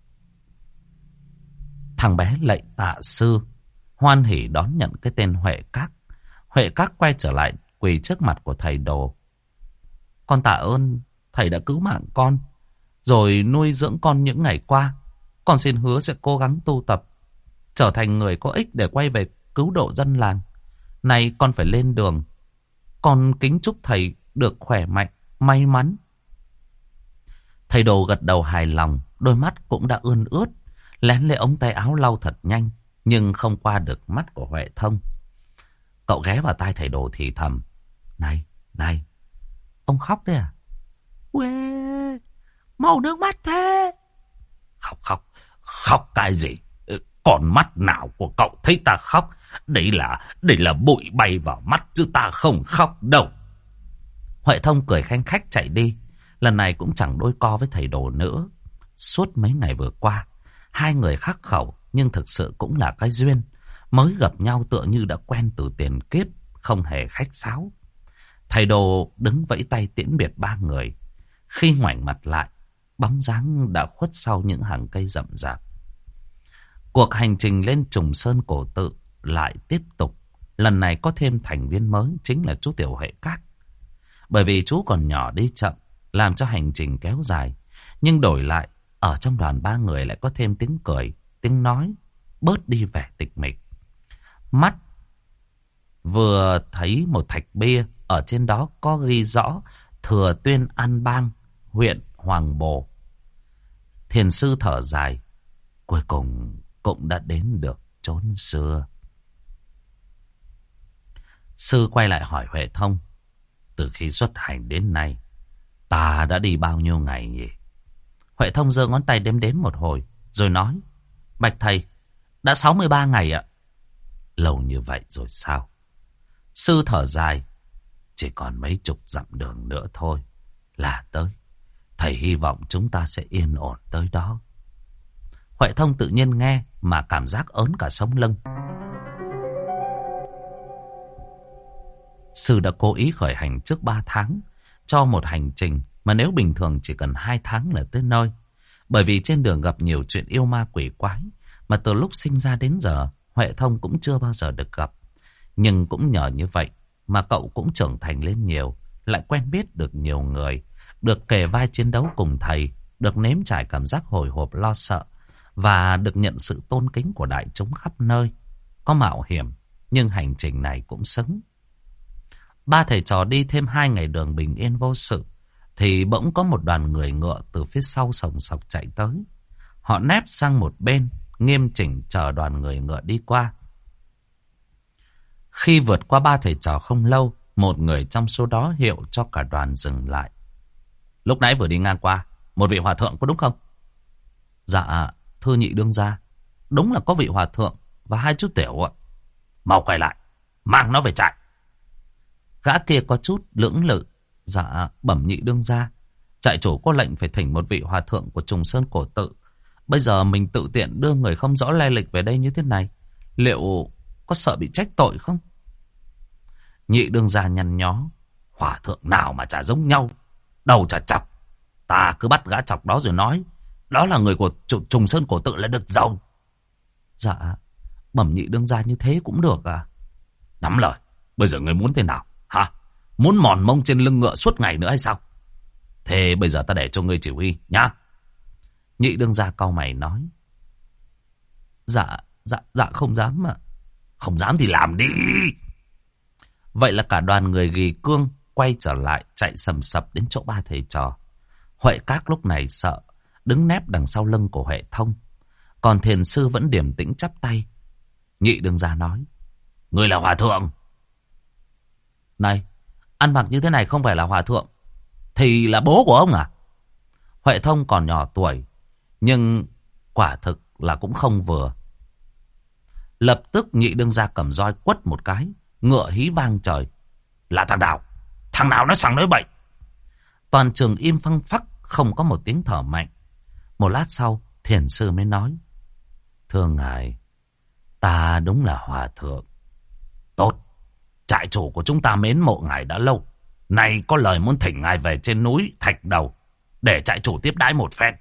Thằng bé lạy tạ sư, hoan hỉ đón nhận cái tên Huệ Các. Huệ Các quay trở lại quỳ trước mặt của thầy đồ. Con tạ ơn thầy đã cứu mạng con, rồi nuôi dưỡng con những ngày qua. Con xin hứa sẽ cố gắng tu tập, trở thành người có ích để quay về cứu độ dân làng. Nay con phải lên đường. Con kính chúc thầy được khỏe mạnh, may mắn. Thầy đồ gật đầu hài lòng, đôi mắt cũng đã ươn ướt, lén lấy ống tay áo lau thật nhanh, nhưng không qua được mắt của Huệ Thông. Cậu ghé vào tai thầy đồ thì thầm: Này, này, ông khóc đấy à? Uê, màu nước mắt thế. Khóc, khóc, khóc cái gì? Còn mắt nào của cậu thấy ta khóc? Đấy là, đấy là bụi bay vào mắt chứ ta không khóc đâu. Huệ Thông cười khanh khách chạy đi. Lần này cũng chẳng đôi co với thầy đồ nữa. Suốt mấy ngày vừa qua, hai người khắc khẩu, nhưng thực sự cũng là cái duyên. Mới gặp nhau tựa như đã quen từ tiền kiếp, không hề khách sáo. Thầy đồ đứng vẫy tay tiễn biệt ba người. Khi ngoảnh mặt lại, bóng dáng đã khuất sau những hàng cây rậm rạp. Cuộc hành trình lên Trùng Sơn Cổ Tự lại tiếp tục. Lần này có thêm thành viên mới, chính là chú Tiểu Huệ Các. Bởi vì chú còn nhỏ đi chậm, làm cho hành trình kéo dài. Nhưng đổi lại, ở trong đoàn ba người lại có thêm tiếng cười, tiếng nói, bớt đi vẻ tịch mịch. Mắt vừa thấy một thạch bia, ở trên đó có ghi rõ Thừa Tuyên An Bang, huyện Hoàng Bồ. Thiền sư thở dài, cuối cùng cũng đã đến được chốn xưa. Sư quay lại hỏi Huệ Thông: từ khi xuất hành đến nay, ta đã đi bao nhiêu ngày nhỉ? Huệ Thông giơ ngón tay đếm đếm một hồi, rồi nói: bạch thầy, đã sáu mươi ba ngày ạ. Lâu như vậy rồi sao? Sư thở dài: chỉ còn mấy chục dặm đường nữa thôi là tới. Thầy hy vọng chúng ta sẽ yên ổn tới đó. Huệ Thông tự nhiên nghe mà cảm giác ớn cả sống lưng. Sư đã cố ý khởi hành trước ba tháng, cho một hành trình mà nếu bình thường chỉ cần hai tháng là tới nơi. Bởi vì trên đường gặp nhiều chuyện yêu ma quỷ quái mà từ lúc sinh ra đến giờ Huệ Thông cũng chưa bao giờ được gặp. Nhưng cũng nhờ như vậy mà cậu cũng trưởng thành lên nhiều, lại quen biết được nhiều người, được kề vai chiến đấu cùng thầy, được nếm trải cảm giác hồi hộp lo sợ và được nhận sự tôn kính của đại chúng khắp nơi. Có mạo hiểm, nhưng hành trình này cũng xứng. Ba thầy trò đi thêm hai ngày đường bình yên vô sự, thì bỗng có một đoàn người ngựa từ phía sau sòng sọc chạy tới. Họ nép sang một bên, nghiêm chỉnh chờ đoàn người ngựa đi qua. Khi vượt qua ba thầy trò không lâu, một người trong số đó hiệu cho cả đoàn dừng lại. Lúc nãy vừa đi ngang qua, một vị hòa thượng có đúng không? Dạ, thưa nhị đương gia, đúng là có vị hòa thượng và hai chú tiểu ạ. Mau quay lại, mang nó về trại. Gã kia có chút lưỡng lự. Dạ, bẩm nhị đương gia, trại chủ có lệnh phải thỉnh một vị hòa thượng của Trùng Sơn Cổ Tự. Bây giờ mình tự tiện đưa người không rõ lai lịch về đây như thế này, liệu có sợ bị trách tội không? Nhị đương gia nhăn nhó: hòa thượng nào mà chả giống nhau, đầu chả chọc. Ta cứ bắt gã chọc đó rồi nói đó là người của Trùng Sơn Cổ Tự là được rồi. Dạ, bẩm nhị đương gia như thế cũng được à? Nắm lời, bây giờ người muốn thế nào hả? Muốn mòn mông trên lưng ngựa suốt ngày nữa hay sao? Thế bây giờ ta để cho ngươi chỉ huy nhá. Nhị đương gia cau mày nói: Dạ, dạ, dạ không dám mà. Không dám thì làm đi. Vậy là cả đoàn người ghi cương quay trở lại, chạy sầm sập đến chỗ ba thầy trò. Huệ Các lúc này sợ, đứng nép đằng sau lưng của Huệ Thông. Còn thiền sư vẫn điềm tĩnh chắp tay. Nhị đương gia nói: Người là hòa thượng. Này, ăn mặc như thế này không phải là hòa thượng thì là bố của ông à? Huệ Thông còn nhỏ tuổi, nhưng quả thực là cũng không vừa. Lập tức Nhị đương gia cầm roi quất một cái, ngựa hí vang trời. Là thằng nào? Thằng nào nói sằng nói bậy? Toàn trường im phăng phắc, không có một tiếng thở mạnh. Một lát sau, thiền sư mới nói. Thưa ngài, ta đúng là hòa thượng. Tốt, trại chủ của chúng ta mến mộ ngài đã lâu. Nay có lời muốn thỉnh ngài về trên núi Thạch Đầu để trại chủ tiếp đãi một phen.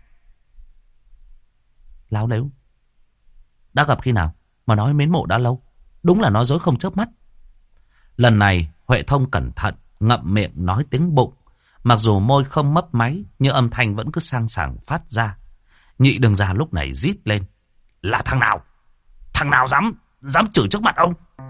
Láo lếu. Đã gặp khi nào mà nói mến mộ đã lâu? Đúng là nói dối không chớp mắt. Lần này Huệ Thông cẩn thận, ngậm miệng nói tiếng bụng. Mặc dù môi không mấp máy, nhưng âm thanh vẫn cứ sang sảng phát ra. Nhị đương gia lúc này rít lên. Là thằng nào? Thằng nào dám, dám chửi trước mặt ông?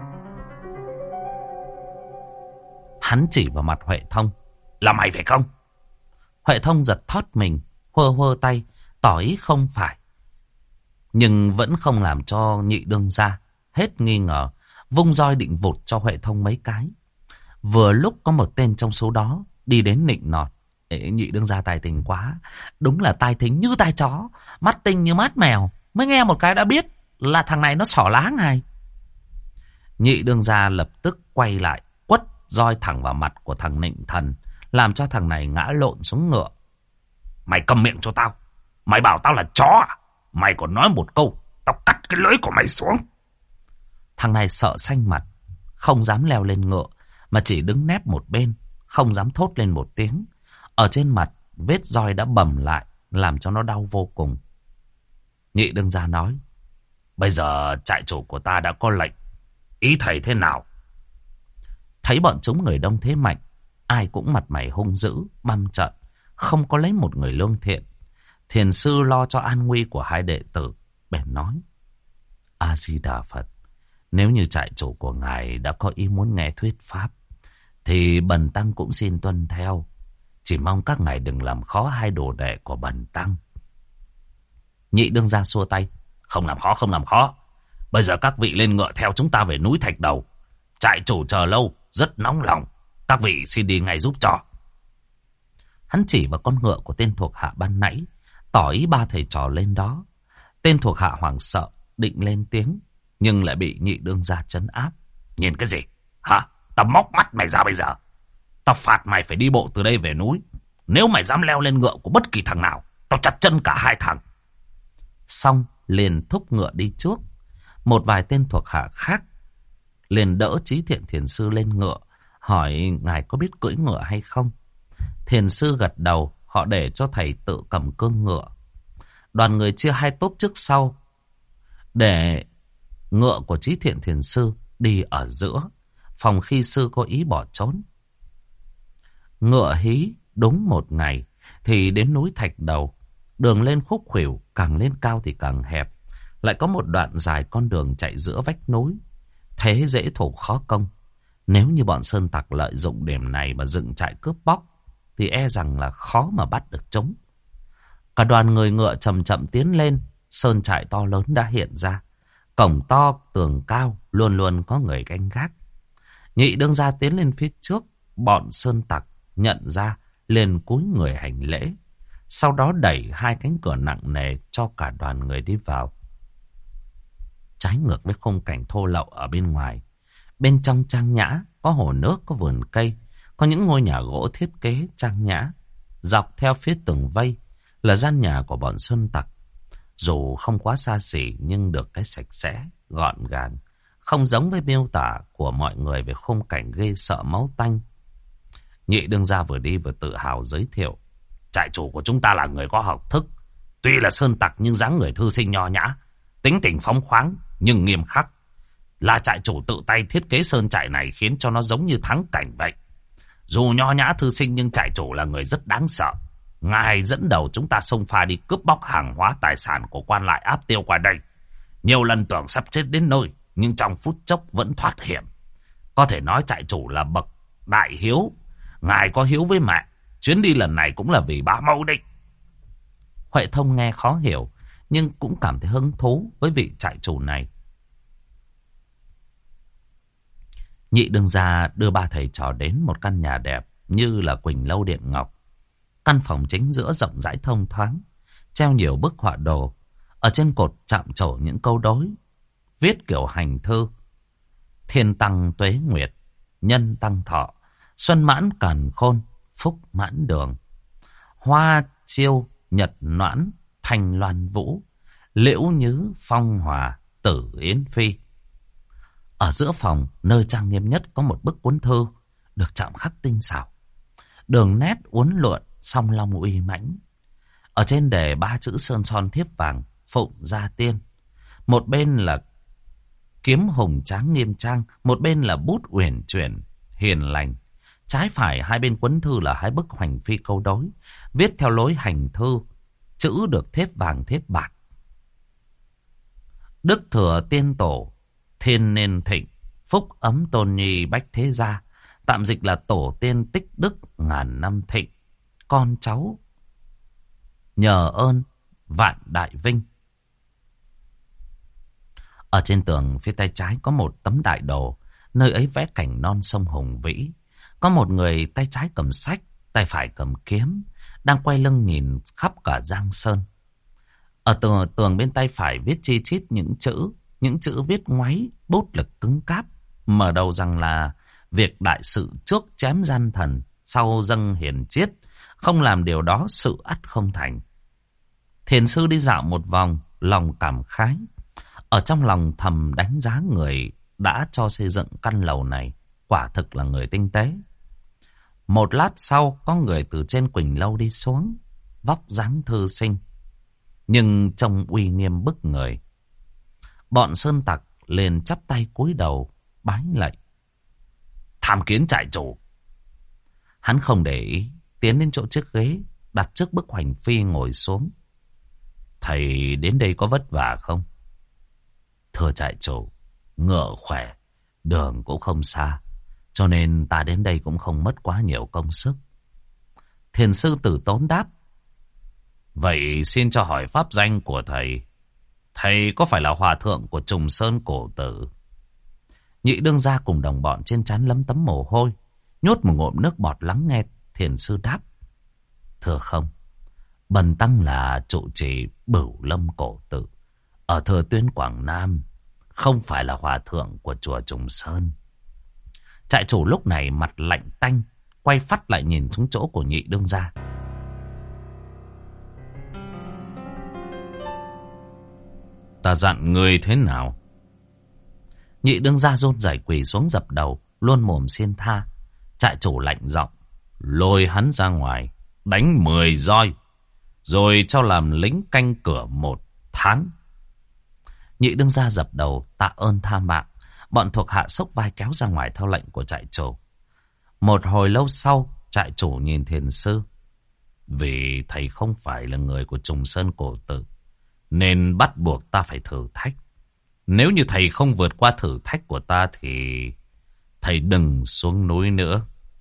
Hắn chỉ vào mặt Huệ Thông. Là mày phải không? Huệ Thông giật thót mình, hơ hơ tay, tỏ ý không phải. Nhưng vẫn không làm cho Nhị đương gia hết nghi ngờ, vung roi định vụt cho Huệ Thông mấy cái. Vừa lúc có một tên trong số đó đi đến nịnh nọt. Ê, Nhị đương gia tài tình quá, đúng là tai thính như tai chó, mắt tinh như mắt mèo, mới nghe một cái đã biết là thằng này nó xỏ lá ngài. Nhị đương gia lập tức quay lại, quất roi thẳng vào mặt của thằng Nịnh Thần, làm cho thằng này ngã lộn xuống ngựa. Mày câm miệng cho tao. Mày bảo tao là chó à? Mày còn nói một câu, tao cắt cái lưỡi của mày xuống. Thằng này sợ xanh mặt, không dám leo lên ngựa, mà chỉ đứng nép một bên, không dám thốt lên một tiếng. Ở trên mặt, vết roi đã bầm lại, làm cho nó đau vô cùng. Nhị đương gia nói, bây giờ trại chủ của ta đã có lệnh, ý thầy thế nào? Thấy bọn chúng người đông thế mạnh, ai cũng mặt mày hung dữ, băm trận, không có lấy một người lương thiện. Thiền sư lo cho an nguy của hai đệ tử, bèn nói, A Di Đà Phật, nếu như trại chủ của ngài đã có ý muốn nghe thuyết pháp, thì bần tăng cũng xin tuân theo. Chỉ mong các ngài đừng làm khó hai đồ đệ của bần tăng. Nhị đương gia xua tay, không làm khó, không làm khó. Bây giờ các vị lên ngựa theo chúng ta về núi Thạch Đầu. Trại chủ chờ lâu, rất nóng lòng. Các vị xin đi ngay giúp cho. Hắn chỉ vào con ngựa của tên thuộc hạ ban nãy, tỏ ý ba thầy trò lên đó. Tên thuộc hạ hoảng sợ, định lên tiếng, nhưng lại bị nhị đương gia trấn áp. Nhìn cái gì? Hả? Tao móc mắt mày ra bây giờ. Tao phạt mày phải đi bộ từ đây về núi. Nếu mày dám leo lên ngựa của bất kỳ thằng nào, tao chặt chân cả hai thằng. Xong liền thúc ngựa đi trước. Một vài tên thuộc hạ khác liền đỡ Trí Thiện Thiền Sư lên ngựa, hỏi ngài có biết cưỡi ngựa hay không. Thiền sư gật đầu, họ để cho thầy tự cầm cương ngựa. Đoàn người chia hai tốp trước sau, để ngựa của Trí Thiện Thiền Sư đi ở giữa, phòng khi sư có ý bỏ trốn. Ngựa hí đúng một ngày thì đến núi Thạch Đầu. Đường lên khúc khuỷu, càng lên cao thì càng hẹp. Lại có một đoạn dài con đường chạy giữa vách núi, thế dễ thủ khó công. Nếu như bọn sơn tặc lợi dụng điểm này mà dựng trại cướp bóc, thì e rằng là khó mà bắt được chúng. Cả đoàn người ngựa chậm chậm tiến lên. Sơn trại to lớn đã hiện ra. Cổng to, tường cao, luôn luôn có người canh gác. Nhị đương gia tiến lên phía trước. Bọn sơn tặc nhận ra, liền cúi người hành lễ. Sau đó đẩy hai cánh cửa nặng nề cho cả đoàn người đi vào. Trái ngược với khung cảnh thô lậu ở bên ngoài, bên trong trang nhã, có hồ nước, có vườn cây, có những ngôi nhà gỗ thiết kế trang nhã. Dọc theo phía tường vây là gian nhà của bọn sơn tặc. Dù không quá xa xỉ nhưng được cái sạch sẽ, gọn gàng, không giống với miêu tả của mọi người về khung cảnh ghê sợ máu tanh. Nhị đương gia vừa đi vừa tự hào giới thiệu, trại chủ của chúng ta là người có học thức. Tuy là sơn tặc nhưng dáng người thư sinh nho nhã, tính tình phóng khoáng nhưng nghiêm khắc. Là trại chủ tự tay thiết kế sơn trại này khiến cho nó giống như thắng cảnh vậy. Dù nho nhã thư sinh nhưng trại chủ là người rất đáng sợ. Ngài dẫn đầu chúng ta xông pha đi cướp bóc hàng hóa tài sản của quan lại áp tiêu qua đây. Nhiều lần tưởng sắp chết đến nơi, nhưng trong phút chốc vẫn thoát hiểm. Có thể nói trại chủ là bậc đại hiếu. Ngài có hiếu với mẹ, chuyến đi lần này cũng là vì bá mẫu định. Huệ Thông nghe khó hiểu, nhưng cũng cảm thấy hứng thú với vị trại chủ này. Nhị đương gia đưa ba thầy trò đến một căn nhà đẹp như là Quỳnh Lâu Điện Ngọc. Căn phòng chính giữa rộng rãi thông thoáng, treo nhiều bức họa đồ. Ở trên cột chạm trổ những câu đối, viết kiểu hành thư. Thiên tăng tuế nguyệt, nhân tăng thọ, xuân mãn càn khôn, phúc mãn đường. Hoa chiêu nhật noãn, thanh loan vũ, liễu nhứ phong hòa, tử yến phi. Ở giữa phòng, nơi trang nghiêm nhất có một bức cuốn thư được chạm khắc tinh xảo. Đường nét uốn lượn, song long uy mãnh. Ở trên đề ba chữ sơn son thiếp vàng, Phụng Gia Tiên. Một bên là kiếm hùng tráng nghiêm trang, một bên là bút uyển chuyển, hiền lành. Trái phải hai bên cuốn thư là hai bức hoành phi câu đối, viết theo lối hành thư, chữ được thép vàng thép bạc. Đức thừa tiên tổ, thiên nên thịnh, phúc ấm tôn nhi bách thế gia. Tạm dịch là tổ tiên tích đức ngàn năm thịnh, con cháu nhờ ơn vạn đại vinh. Ở trên tường phía tay trái có một tấm đại đồ, nơi ấy vẽ cảnh non sông hùng vĩ. Có một người tay trái cầm sách, tay phải cầm kiếm, đang quay lưng nhìn khắp cả Giang Sơn. Ở tường, tường bên tay phải viết chi chít những chữ, những chữ viết ngoáy, bút lực cứng cáp, mở đầu rằng là việc đại sự trước chém gian thần, sau dâng hiền chiết, không làm điều đó sự ắt không thành. Thiền sư đi dạo một vòng, lòng cảm khái. Ở trong lòng thầm đánh giá người đã cho xây dựng căn lầu này, quả thực là người tinh tế. Một lát sau, có người từ trên Quỳnh Lâu đi xuống, vóc dáng thư sinh, nhưng trông uy nghiêm bức người. Bọn sơn tặc liền chắp tay cúi đầu, bái lạy. Tham kiến trại chủ. Hắn không để ý, tiến đến chỗ chiếc ghế, đặt trước bức hoành phi ngồi xuống. Thầy đến đây có vất vả không? Thưa trại chủ, ngựa khỏe, đường cũng không xa, cho nên ta đến đây cũng không mất quá nhiều công sức. Thiền sư tử tốn đáp. Vậy xin cho hỏi pháp danh của thầy. Thầy có phải là hòa thượng của Trùng Sơn Cổ Tử? Nhị đương gia cùng đồng bọn trên trán lấm tấm mồ hôi, nhốt một ngụm nước bọt lắng nghe thiền sư đáp. Thưa không, bần tăng là trụ trì Bửu Lâm Cổ Tự ở Thừa Tuyên Quảng Nam, không phải là hòa thượng của chùa Trùng Sơn. Trại chủ lúc này mặt lạnh tanh, quay phắt lại nhìn xuống chỗ của nhị đương gia. Ta dặn ngươi thế nào? Nhị đương gia run rẩy quỳ xuống dập đầu, luôn mồm xin tha. Trại chủ lạnh giọng, lôi hắn ra ngoài, đánh mười roi, rồi cho làm lính canh cửa một tháng. Nhị đương gia dập đầu tạ ơn tha mạng. Bọn thuộc hạ xốc vai kéo ra ngoài theo lệnh của trại chủ. Một hồi lâu sau, trại chủ nhìn thiền sư. Vì thầy không phải là người của Trùng Sơn Cổ Tự, nên bắt buộc ta phải thử thách. Nếu như thầy không vượt qua thử thách của ta thì thầy đừng xuống núi nữa.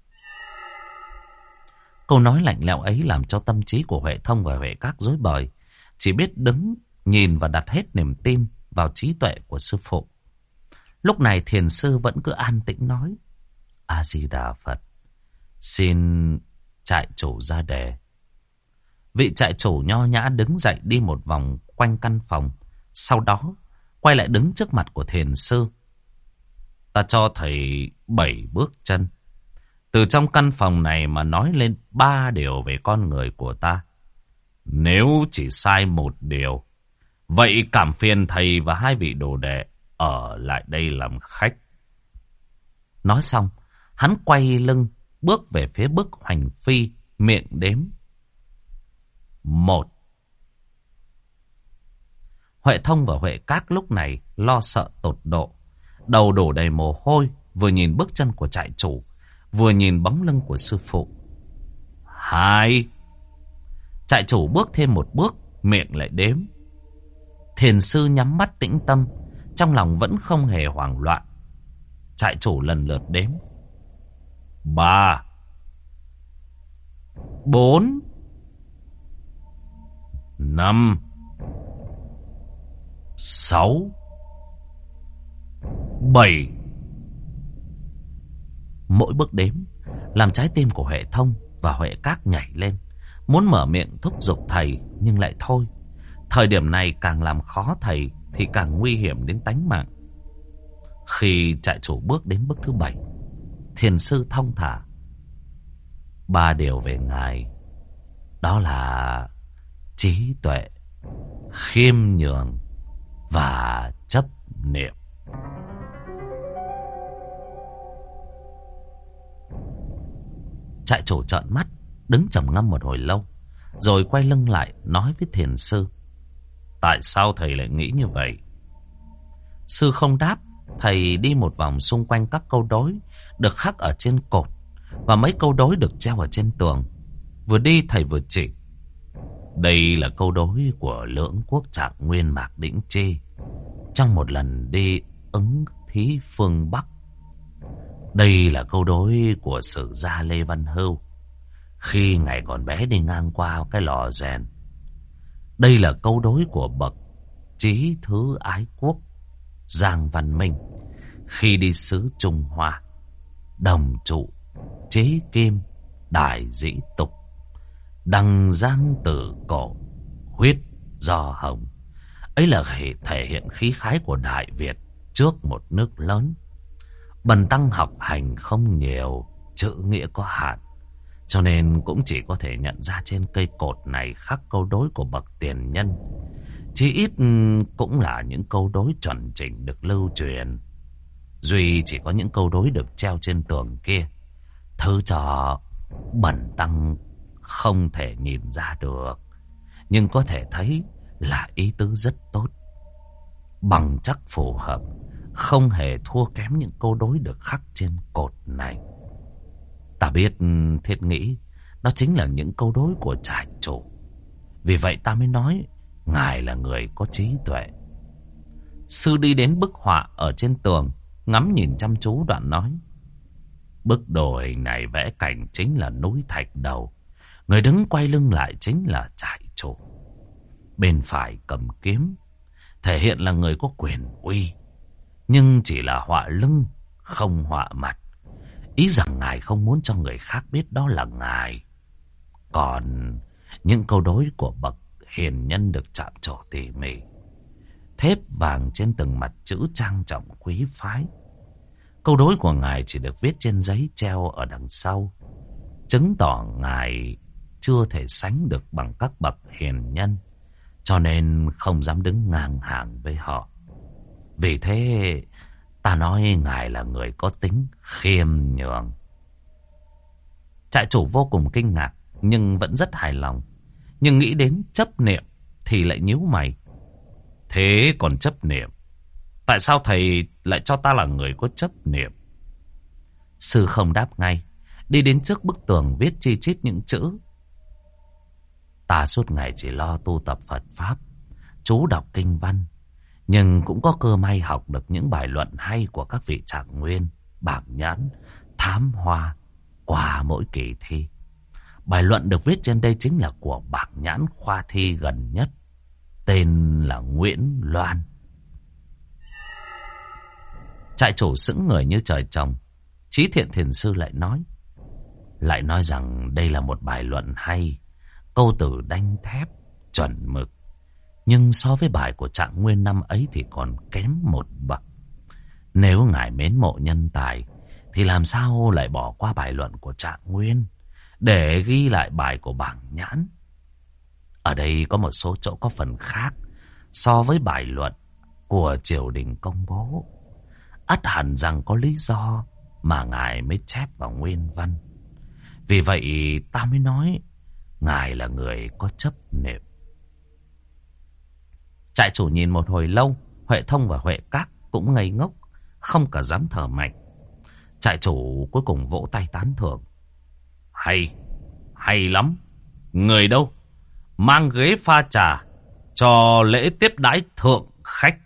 Câu nói lạnh lẽo ấy làm cho tâm trí của Huệ Thông và Huệ Các rối bời, chỉ biết đứng nhìn và đặt hết niềm tin vào trí tuệ của sư phụ. Lúc này thiền sư vẫn cứ an tĩnh nói: A Di Đà Phật, xin trại chủ ra đề. Vị trại chủ nho nhã đứng dậy đi một vòng quanh căn phòng, sau đó quay lại đứng trước mặt của thiền sư. Ta cho thầy bảy bước chân, từ trong căn phòng này mà nói lên ba điều về con người của ta. Nếu chỉ sai một điều, vậy cảm phiền thầy và hai vị đồ đệ ở lại đây làm khách. Nói xong, hắn quay lưng bước về phía bức hoành phi, miệng đếm. Một. Huệ Thông và Huệ Các lúc này lo sợ tột độ, đầu đổ đầy mồ hôi, vừa nhìn bước chân của trại chủ, vừa nhìn bóng lưng của sư phụ. Hai. Trại chủ bước thêm một bước, miệng lại đếm. Thiền sư nhắm mắt tĩnh tâm, trong lòng vẫn không hề hoảng loạn. Trại chủ lần lượt đếm. Ba. Bốn. Năm. Sáu. Bảy. mỗi bước đếm làm trái tim của Huệ Thông và Huệ Các nhảy lên, muốn mở miệng thúc giục thầy nhưng lại thôi. Thời điểm này càng làm khó thầy thì càng nguy hiểm đến tánh mạng. Khi trại chủ bước đến bước thứ bảy, thiền sư thong thả: ba điều về ngài, đó là trí tuệ, khiêm nhường và chấp niệm. Trại chủ trợn mắt, đứng trầm ngâm một hồi lâu, rồi quay lưng lại nói với thiền sư: tại sao thầy lại nghĩ như vậy? Sư không đáp. Thầy đi một vòng xung quanh các câu đối được khắc ở trên cột và mấy câu đối được treo ở trên tường. Vừa đi thầy vừa chỉ: đây là câu đối của lưỡng quốc Trạng Nguyên Mạc Đĩnh Chi trong một lần đi ứng thí phương Bắc. Đây là câu đối của sử gia Lê Văn Hưu khi ngài còn bé đi ngang qua cái lò rèn. Đây là câu đối của bậc chí thứ ái quốc Giang Văn Minh khi đi xứ Trung Hoa. Đồng trụ chế kim đại dĩ tục, đằng giang tử cổ huyết do hồng. Ấy là thể hiện khí khái của Đại Việt trước một nước lớn. Bần tăng học hành không nhiều, chữ nghĩa có hạn, cho nên cũng chỉ có thể nhận ra trên cây cột này khắc câu đối của bậc tiền nhân. Chỉ ít cũng là những câu đối chuẩn chỉnh được lưu truyền. Duy chỉ có những câu đối được treo trên tường kia, thứ cho bần tăng không thể nhìn ra được, nhưng có thể thấy là ý tứ rất tốt, bằng chắc phù hợp, không hề thua kém những câu đối được khắc trên cột này. Ta biết thiết nghĩ đó chính là những câu đối của trại chủ, vì vậy ta mới nói ngài là người có trí tuệ. Sư đi đến bức họa ở trên tường, ngắm nhìn chăm chú đoạn nói: bức đồ hình này vẽ cảnh chính là núi thạch đầu, người đứng quay lưng lại chính là trại chủ. Bên phải cầm kiếm, thể hiện là người có quyền uy, nhưng chỉ là họa lưng, không họa mặt. Ý rằng ngài không muốn cho người khác biết đó là ngài. Còn những câu đối của bậc hiền nhân được chạm trổ tỉ mỉ, thép vàng trên từng mặt chữ trang trọng quý phái. Câu đối của ngài chỉ được viết trên giấy treo ở đằng sau, chứng tỏ ngài chưa thể sánh được bằng các bậc hiền nhân, cho nên không dám đứng ngang hàng với họ. Vì thế ta nói ngài là người có tính khiêm nhường. Trại chủ vô cùng kinh ngạc nhưng vẫn rất hài lòng. Nhưng nghĩ đến chấp niệm thì lại nhíu mày. Thế còn chấp niệm, tại sao thầy lại cho ta là người có chấp niệm? Sư không đáp ngay, đi đến trước bức tường viết chi chít những chữ: ta suốt ngày chỉ lo tu tập Phật Pháp, chú đọc kinh văn, nhưng cũng có cơ may học được những bài luận hay của các vị Trạng Nguyên, Bảng Nhãn, Thám Hoa qua mỗi kỳ thi. Bài luận được viết trên đây chính là của Bảng Nhãn khoa thi gần nhất, tên là Nguyễn Loan. Trại chủ sững người như trời trồng. Chí Thiện Thiền Sư lại nói, lại nói rằng đây là một bài luận hay, câu từ đanh thép, chuẩn mực. Nhưng so với bài của Trạng Nguyên năm ấy thì còn kém một bậc. Nếu ngài mến mộ nhân tài, thì làm sao lại bỏ qua bài luận của Trạng Nguyên để ghi lại bài của Bảng Nhãn? Ở đây có một số chỗ có phần khác so với bài luận của triều đình công bố. Ắt hẳn rằng có lý do mà ngài mới chép vào nguyên văn. Vì vậy ta mới nói ngài là người có chấp niệm. Trại chủ nhìn một hồi lâu, Huệ Thông và Huệ Các cũng ngây ngốc, không cả dám thở mạnh. Trại chủ cuối cùng vỗ tay tán thưởng. Hay, hay lắm. Người đâu? Mang ghế pha trà cho lễ tiếp đãi thượng khách.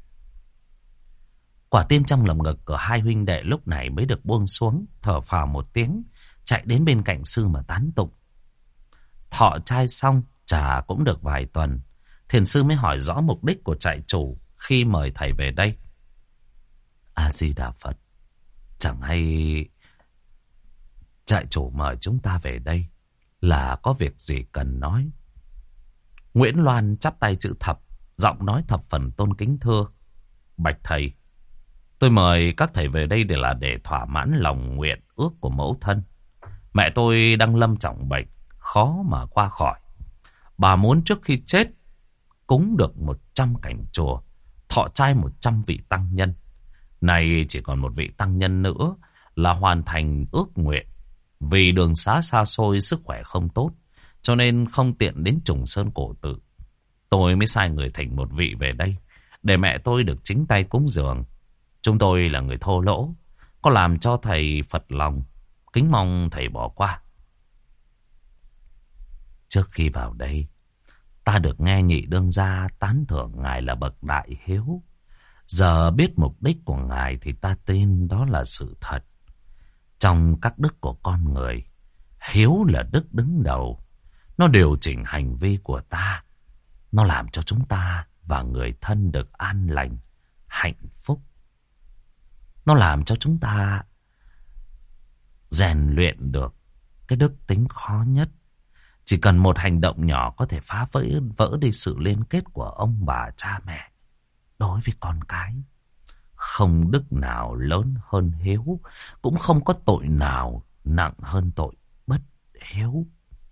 Quả tim trong lồng ngực của hai huynh đệ lúc này mới được buông xuống, thở phào một tiếng, chạy đến bên cạnh sư mà tán tụng. Thọ trai xong, trà cũng được vài tuần, thiền sư mới hỏi rõ mục đích của trại chủ khi mời thầy về đây. A Di Đà Phật, chẳng hay Trại chủ mời chúng ta về đây là có việc gì cần nói. Nguyễn Loan chắp tay chữ thập, giọng nói thập phần tôn kính thưa: Bạch thầy, tôi mời các thầy về đây để là để thỏa mãn lòng nguyện ước của mẫu thân. Mẹ tôi đang lâm trọng bệnh, khó mà qua khỏi. Bà muốn trước khi chết cúng được một trăm cảnh chùa, thọ trai một trăm vị tăng nhân. Này chỉ còn một vị tăng nhân nữa là hoàn thành ước nguyện. Vì đường xá xa xôi, sức khỏe không tốt, cho nên không tiện đến Trùng Sơn Cổ Tự. Tôi mới sai người thỉnh một vị về đây để mẹ tôi được chính tay cúng dường. Chúng tôi là người thô lỗ, có làm cho thầy phật lòng, kính mong thầy bỏ qua. Trước khi vào đây, ta được nghe nhị đương gia tán thưởng ngài là bậc đại hiếu. Giờ biết mục đích của ngài thì ta tin đó là sự thật. Trong các đức của con người, hiếu là đức đứng đầu. Nó điều chỉnh hành vi của ta. Nó làm cho chúng ta và người thân được an lành, hạnh phúc. Nó làm cho chúng ta rèn luyện được cái đức tính khó nhất. Chỉ cần một hành động nhỏ có thể phá vỡ, vỡ đi sự liên kết của ông bà cha mẹ đối với con cái. Không đức nào lớn hơn hiếu, cũng không có tội nào nặng hơn tội bất hiếu.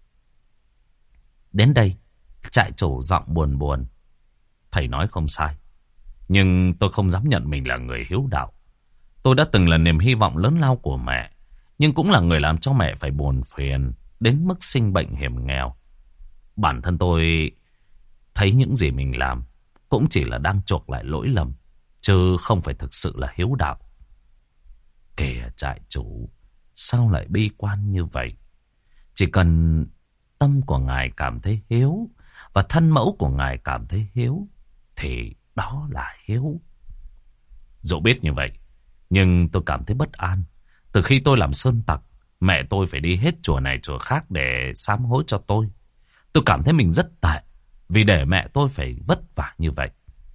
Đến đây, trại chủ giọng buồn buồn. Thầy nói không sai, nhưng tôi không dám nhận mình là người hiếu đạo. Tôi đã từng là niềm hy vọng lớn lao của mẹ, nhưng cũng là người làm cho mẹ phải buồn phiền đến mức sinh bệnh hiểm nghèo. Bản thân tôi thấy những gì mình làm cũng chỉ là đang chuộc lại lỗi lầm, chứ không phải thực sự là hiếu đạo. Kìa trại chủ, sao lại bi quan như vậy? Chỉ cần tâm của ngài cảm thấy hiếu và thân mẫu của ngài cảm thấy hiếu thì đó là hiếu. Dẫu biết như vậy, nhưng tôi cảm thấy bất an. Từ khi tôi làm sơn tặc, mẹ tôi phải đi hết chùa này chùa khác để sám hối cho tôi. Tôi cảm thấy mình rất tệ vì để mẹ tôi phải vất vả như vậy.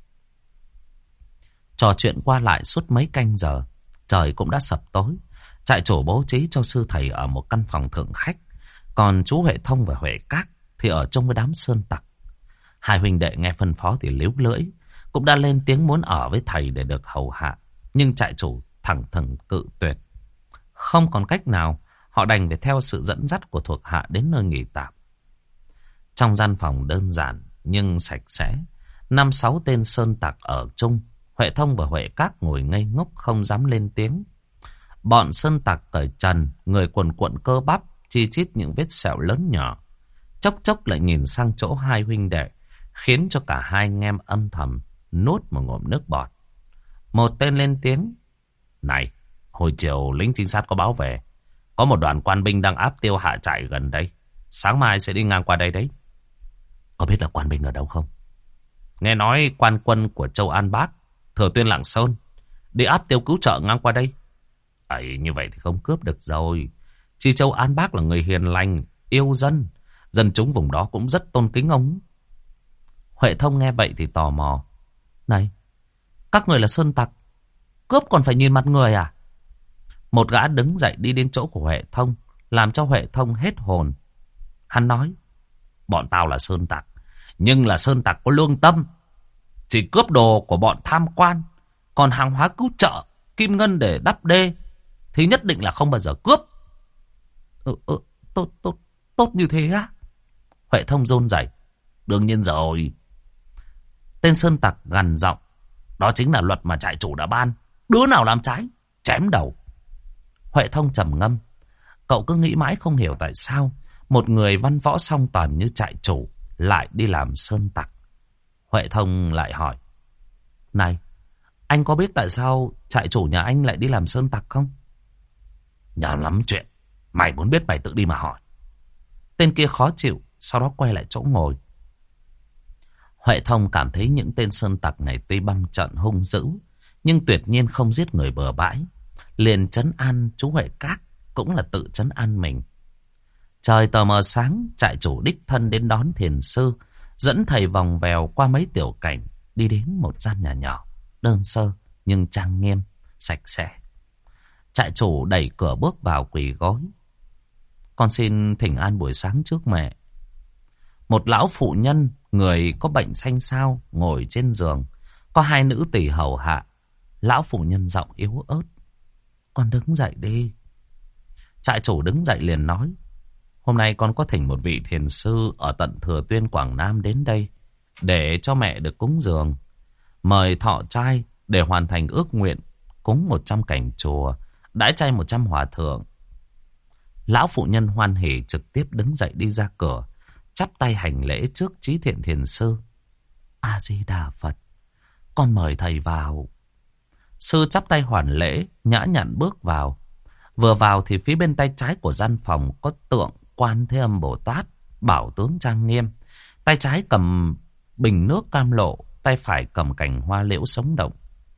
Trò chuyện qua lại suốt mấy canh giờ, trời cũng đã sập tối. Trại chủ bố trí cho sư thầy ở một căn phòng thượng khách, còn chú Huệ Thông và Huệ Các thì ở trong với đám sơn tặc. Hai huynh đệ nghe phân phó thì líu lưỡi, cũng đã lên tiếng muốn ở với thầy để được hầu hạ, nhưng trại chủ thẳng thừng cự tuyệt. Không còn cách nào, họ đành phải theo sự dẫn dắt của thuộc hạ đến nơi nghỉ tạm. Trong gian phòng đơn giản nhưng sạch sẽ, năm sáu tên sơn tặc ở chung. Huệ Thông và Huệ Các ngồi ngây ngốc không dám lên tiếng. Bọn sơn tặc cởi trần, người quần cuộn cơ bắp, chi chít những vết sẹo lớn nhỏ. Chốc chốc lại nhìn sang chỗ hai huynh đệ, khiến cho cả hai anh em âm thầm nuốt một ngụm nước bọt. Một tên lên tiếng: Này, hồi chiều lính trinh sát có báo về, có một đoàn quan binh đang áp tiêu hạ trại gần đây. Sáng mai sẽ đi ngang qua đây đấy. Có biết là quan binh ở đâu không? Nghe nói quan quân của Châu An Bác, Thừa Tuyên Lạng Sơn, đi áp tiêu cứu trợ ngang qua đây. Ấy, như vậy thì không cướp được rồi. Chi Châu An Bác là người hiền lành, yêu dân. Dân chúng vùng đó cũng rất tôn kính ông. Huệ Thông nghe vậy thì tò mò. Này, các người là sơn tặc, cướp còn phải nhìn mặt người à? Một gã đứng dậy đi đến chỗ của Huệ Thông, làm cho Huệ Thông hết hồn. Hắn nói: Bọn tao là sơn tặc, nhưng là sơn tặc có lương tâm. Chỉ cướp đồ của bọn tham quan, còn hàng hóa cứu trợ, kim ngân để đắp đê thì nhất định là không bao giờ cướp. Ừ, ừ, tốt, tốt, tốt như thế á? Huệ Thông run rẩy. Đương nhiên rồi. Tên sơn tặc gằn giọng: Đó chính là luật mà trại chủ đã ban. Đứa nào làm trái, chém đầu. Huệ Thông trầm ngâm. Cậu cứ nghĩ mãi không hiểu tại sao một người văn võ song toàn như trại chủ lại đi làm sơn tặc. Huệ Thông lại hỏi: Này, anh có biết tại sao trại chủ nhà anh lại đi làm sơn tặc không? Nhảm lắm chuyện. Mày muốn biết mày tự đi mà hỏi. Tên kia khó chịu, sau đó quay lại chỗ ngồi. Huệ Thông cảm thấy những tên sơn tặc này tuy băm trận hung dữ, nhưng tuyệt nhiên không giết người bừa bãi. Liền trấn an chú Huệ Các, cũng là tự trấn an mình. Trời tờ mờ sáng, trại chủ đích thân đến đón thiền sư, dẫn thầy vòng vèo qua mấy tiểu cảnh, đi đến một gian nhà nhỏ, đơn sơ nhưng trang nghiêm, sạch sẽ. Trại chủ đẩy cửa bước vào quỳ gối. Con xin thỉnh an buổi sáng trước mẹ. Một lão phụ nhân, người có bệnh xanh xao, ngồi trên giường. Có hai nữ tỳ hầu hạ. Lão phụ nhân giọng yếu ớt. Con đứng dậy đi. Trại chủ đứng dậy liền nói. Hôm nay con có thỉnh một vị thiền sư ở tận Thừa Tuyên Quảng Nam đến đây để cho mẹ được cúng dường. Mời thọ trai để hoàn thành ước nguyện, cúng một trăm cảnh chùa, đãi chay một trăm hòa thượng. Lão phụ nhân hoan hỉ trực tiếp đứng dậy đi ra cửa, chắp tay hành lễ trước Chí Thiện thiền sư. A Di Đà Phật, con mời thầy vào. Sư chắp tay hoàn lễ, nhã nhặn bước vào. Vừa vào thì phía bên tay trái của gian phòng có tượng Quan Thế Âm Bồ Tát, bảo tướng trang nghiêm. Tay trái cầm bình nước cam lộ, tay phải cầm cành hoa liễu sống động.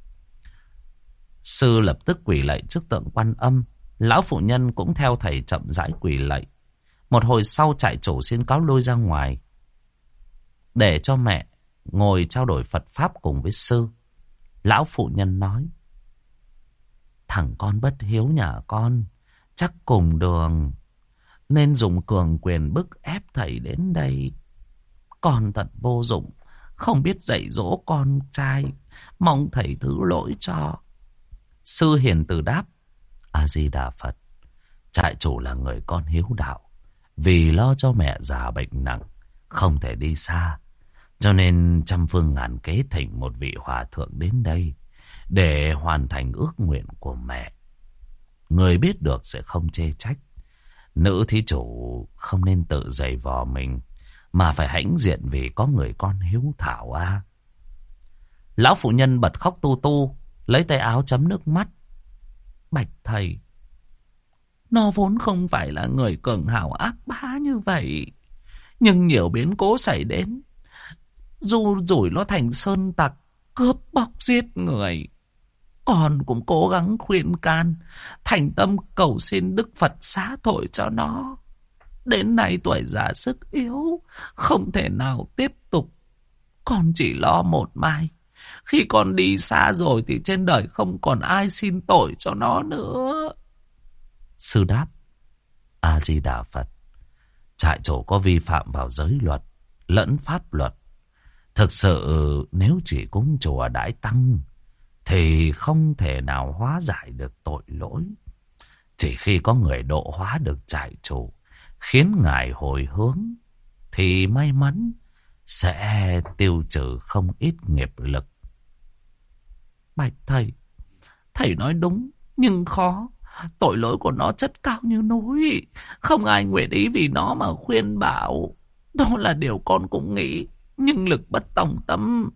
Sư lập tức quỳ lạy trước tượng Quan Âm. Lão phụ nhân cũng theo thầy chậm rãi quỳ lạy. Một hồi sau trại chủ xin cáo lui ra ngoài, để cho mẹ ngồi trao đổi Phật Pháp cùng với sư. Lão phụ nhân nói. Thằng con bất hiếu nhà con, chắc cùng đường, nên dùng cường quyền bức ép thầy đến đây. Con thật vô dụng, không biết dạy dỗ con trai, mong thầy thứ lỗi cho. Sư hiền từ đáp. A Di Đà Phật, trại chủ là người con hiếu đạo, vì lo cho mẹ già bệnh nặng, không thể đi xa, cho nên trăm phương ngàn kế thỉnh một vị hòa thượng đến đây để hoàn thành ước nguyện của mẹ. Người biết được sẽ không chê trách. Nữ thí chủ không nên tự giày vò mình, mà phải hãnh diện vì có người con hiếu thảo a. À. Lão phụ nhân bật khóc tu tu, lấy tay áo chấm nước mắt. Bạch thầy, nó vốn không phải là người cường hào ác bá như vậy, nhưng nhiều biến cố xảy đến, dù rủi nó thành sơn tặc, cướp bóc giết người. Con cũng cố gắng khuyên can, thành tâm cầu xin Đức Phật xá tội cho nó. Đến nay tuổi già sức yếu, không thể nào tiếp tục. Con chỉ lo một mai, khi con đi xa rồi thì trên đời không còn ai xin tội cho nó nữa. Sư đáp. A Di Đà Phật, trại chủ có vi phạm vào giới luật lẫn pháp luật. Thực sự nếu chỉ cúng chùa đãi tăng thì không thể nào hóa giải được tội lỗi. Chỉ khi có người độ hóa được trại chủ, khiến ngài hồi hướng, thì may mắn sẽ tiêu trừ không ít nghiệp lực. Bạch thầy, thầy nói đúng, nhưng khó. Tội lỗi của nó chất cao như núi, không ai nguyện ý vì nó mà khuyên bảo. Đó là điều con cũng nghĩ, nhưng lực bất tòng tâm.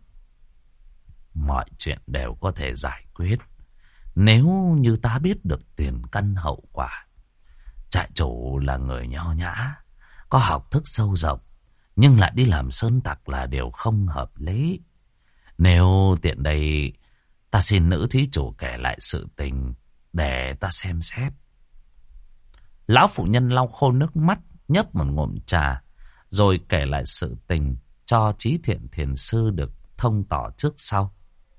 Mọi chuyện đều có thể giải quyết nếu như ta biết được tiền căn hậu quả. Trại chủ là người nho nhã, có học thức sâu rộng, nhưng lại đi làm sơn tặc là điều không hợp lý. Nếu tiện đây, ta xin nữ thí chủ kể lại sự tình để ta xem xét. Lão phụ nhân lau khô nước mắt, nhấp một ngụm trà, rồi kể lại sự tình cho Chí Thiện thiền sư được thông tỏ trước sau.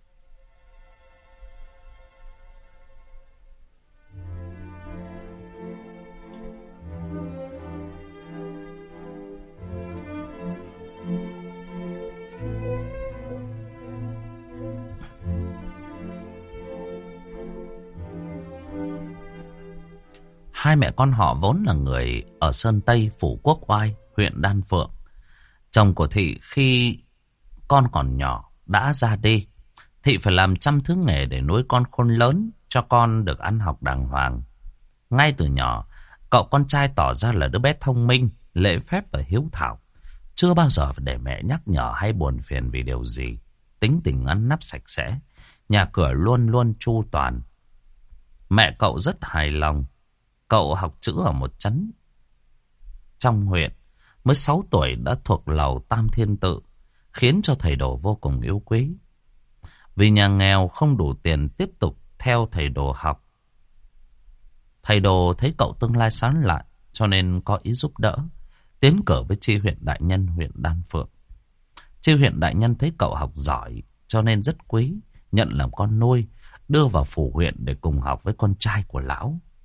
Hai mẹ con họ vốn là người ở Sơn Tây, Phủ Quốc Oai, huyện Đan Phượng. Chồng của Thị khi con còn nhỏ đã ra đi. Thị phải làm trăm thứ nghề để nuôi con khôn lớn, cho con được ăn học đàng hoàng. Ngay từ nhỏ, cậu con trai tỏ ra là đứa bé thông minh, lễ phép và hiếu thảo. Chưa bao giờ để mẹ nhắc nhở hay buồn phiền vì điều gì. Tính tình ngăn nắp sạch sẽ, nhà cửa luôn luôn chu toàn. Mẹ cậu rất hài lòng. Cậu học chữ ở một trấn trong huyện, mới sáu tuổi đã thuộc lầu Tam Thiên Tự, khiến cho thầy Đồ vô cùng yêu quý. Vì nhà nghèo không đủ tiền tiếp tục theo thầy Đồ học, thầy Đồ thấy cậu tương lai sáng lạn, cho nên có ý giúp đỡ, tiến cử với tri huyện đại nhân huyện Đan Phượng. Tri huyện đại nhân thấy cậu học giỏi, cho nên rất quý, nhận làm con nuôi, đưa vào phủ huyện để cùng học với con trai của lão.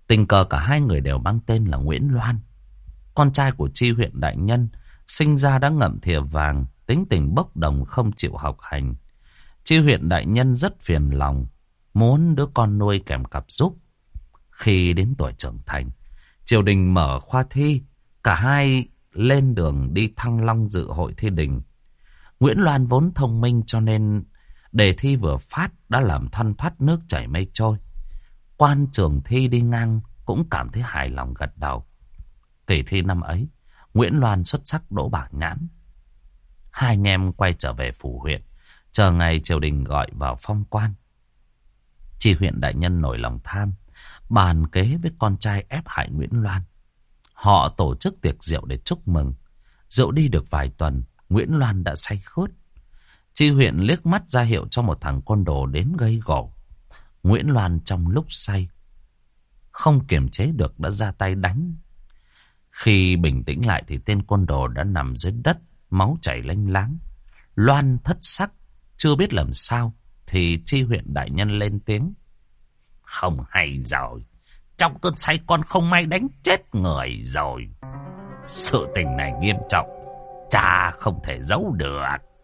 Tình cờ cả hai người đều mang tên là Nguyễn Loan. Con trai của tri huyện đại nhân, sinh ra đã ngậm thìa vàng, tính tình bốc đồng không chịu học hành. Tri huyện đại nhân rất phiền lòng, muốn đứa con nuôi kèm cặp giúp. Khi đến tuổi trưởng thành, triều đình mở khoa thi, cả hai lên đường đi Thăng Long dự hội thi đình. Nguyễn Loan vốn thông minh cho nên đề thi vừa phát đã làm thoăn thoắt nước chảy mây trôi. Quan trường thi đi ngang cũng cảm thấy hài lòng gật đầu. Kỳ thi năm ấy, Nguyễn Loan xuất sắc đỗ bảng nhãn. Hai anh em quay trở về phủ huyện, chờ ngày triều đình gọi vào phong quan. Tri huyện đại nhân nổi lòng tham, bàn kế với con trai ép hại Nguyễn Loan. Họ tổ chức tiệc rượu để chúc mừng. Rượu đi được vài tuần, Nguyễn Loan đã say khướt. Tri huyện liếc mắt ra hiệu cho một thằng côn đồ đến gây gổ. Nguyễn Loan trong lúc say, không kiềm chế được đã ra tay đánh. Khi bình tĩnh lại thì tên côn đồ đã nằm dưới đất, máu chảy lênh láng. Loan thất sắc, chưa biết làm sao, thì tri huyện đại nhân lên tiếng. Không hay rồi, trong cơn say con không may đánh chết người rồi. Sự tình này nghiêm trọng, cha không thể giấu được.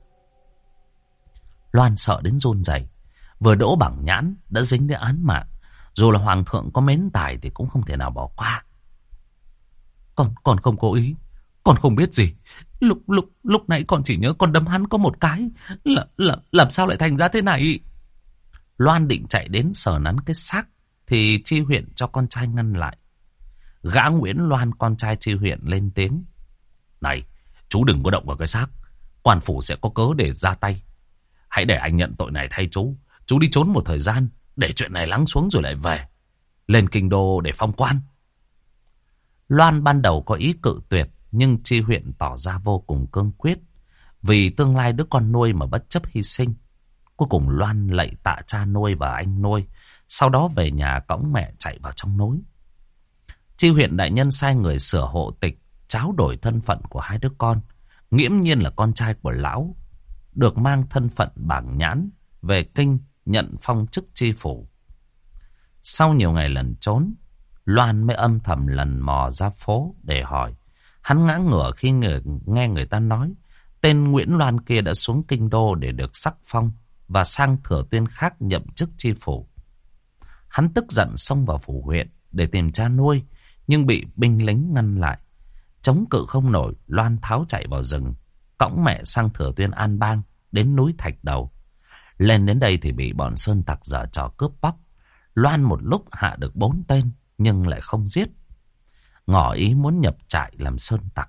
Loan sợ đến run rẩy, vừa đỗ bảng nhãn đã dính đến án mạng. Dù là hoàng thượng có mến tài thì cũng không thể nào bỏ qua. Con, con không cố ý, con không biết gì. Lúc lúc lúc nãy con chỉ nhớ con đấm hắn có một cái, là, là, làm sao lại thành ra thế này? Loan định chạy đến sờ nắn cái xác, thì tri huyện cho con trai ngăn lại. Gã Nguyễn Loan, con trai tri huyện, lên tiếng. Này, chú đừng có động vào cái xác, quan phủ sẽ có cớ để ra tay. Hãy để anh nhận tội này thay chú. Chú đi trốn một thời gian, để chuyện này lắng xuống rồi lại về, lên kinh đô để phong quan. Loan ban đầu có ý cự tuyệt, nhưng tri huyện tỏ ra vô cùng cương quyết. Vì tương lai đứa con nuôi mà bất chấp hy sinh. Cuối cùng Loan lạy tạ cha nuôi và anh nuôi, sau đó về nhà cõng mẹ chạy vào trong núi. Tri huyện đại nhân sai người sửa hộ tịch, tráo đổi thân phận của hai đứa con. Nghiễm nhiên là con trai của lão, được mang thân phận bảng nhãn về kinh nhận phong chức tri phủ. Sau nhiều ngày lẩn trốn, Loan mới âm thầm lần mò ra phố để hỏi. Hắn ngã ngửa khi người, nghe người ta nói tên Nguyễn Loan kia đã xuống kinh đô để được sắc phong và sang Thừa Tuyên khác nhậm chức tri phủ. Hắn tức giận xông vào phủ huyện để tìm cha nuôi, nhưng bị binh lính ngăn lại. Chống cự không nổi, Loan tháo chạy vào rừng, cõng mẹ sang Thừa Tuyên An Bang, đến núi Thạch Đầu. Lên đến đây thì bị bọn sơn tặc giở trò cướp bóc. Loan một lúc hạ được bốn tên, nhưng lại không giết, ngỏ ý muốn nhập trại làm sơn tặc.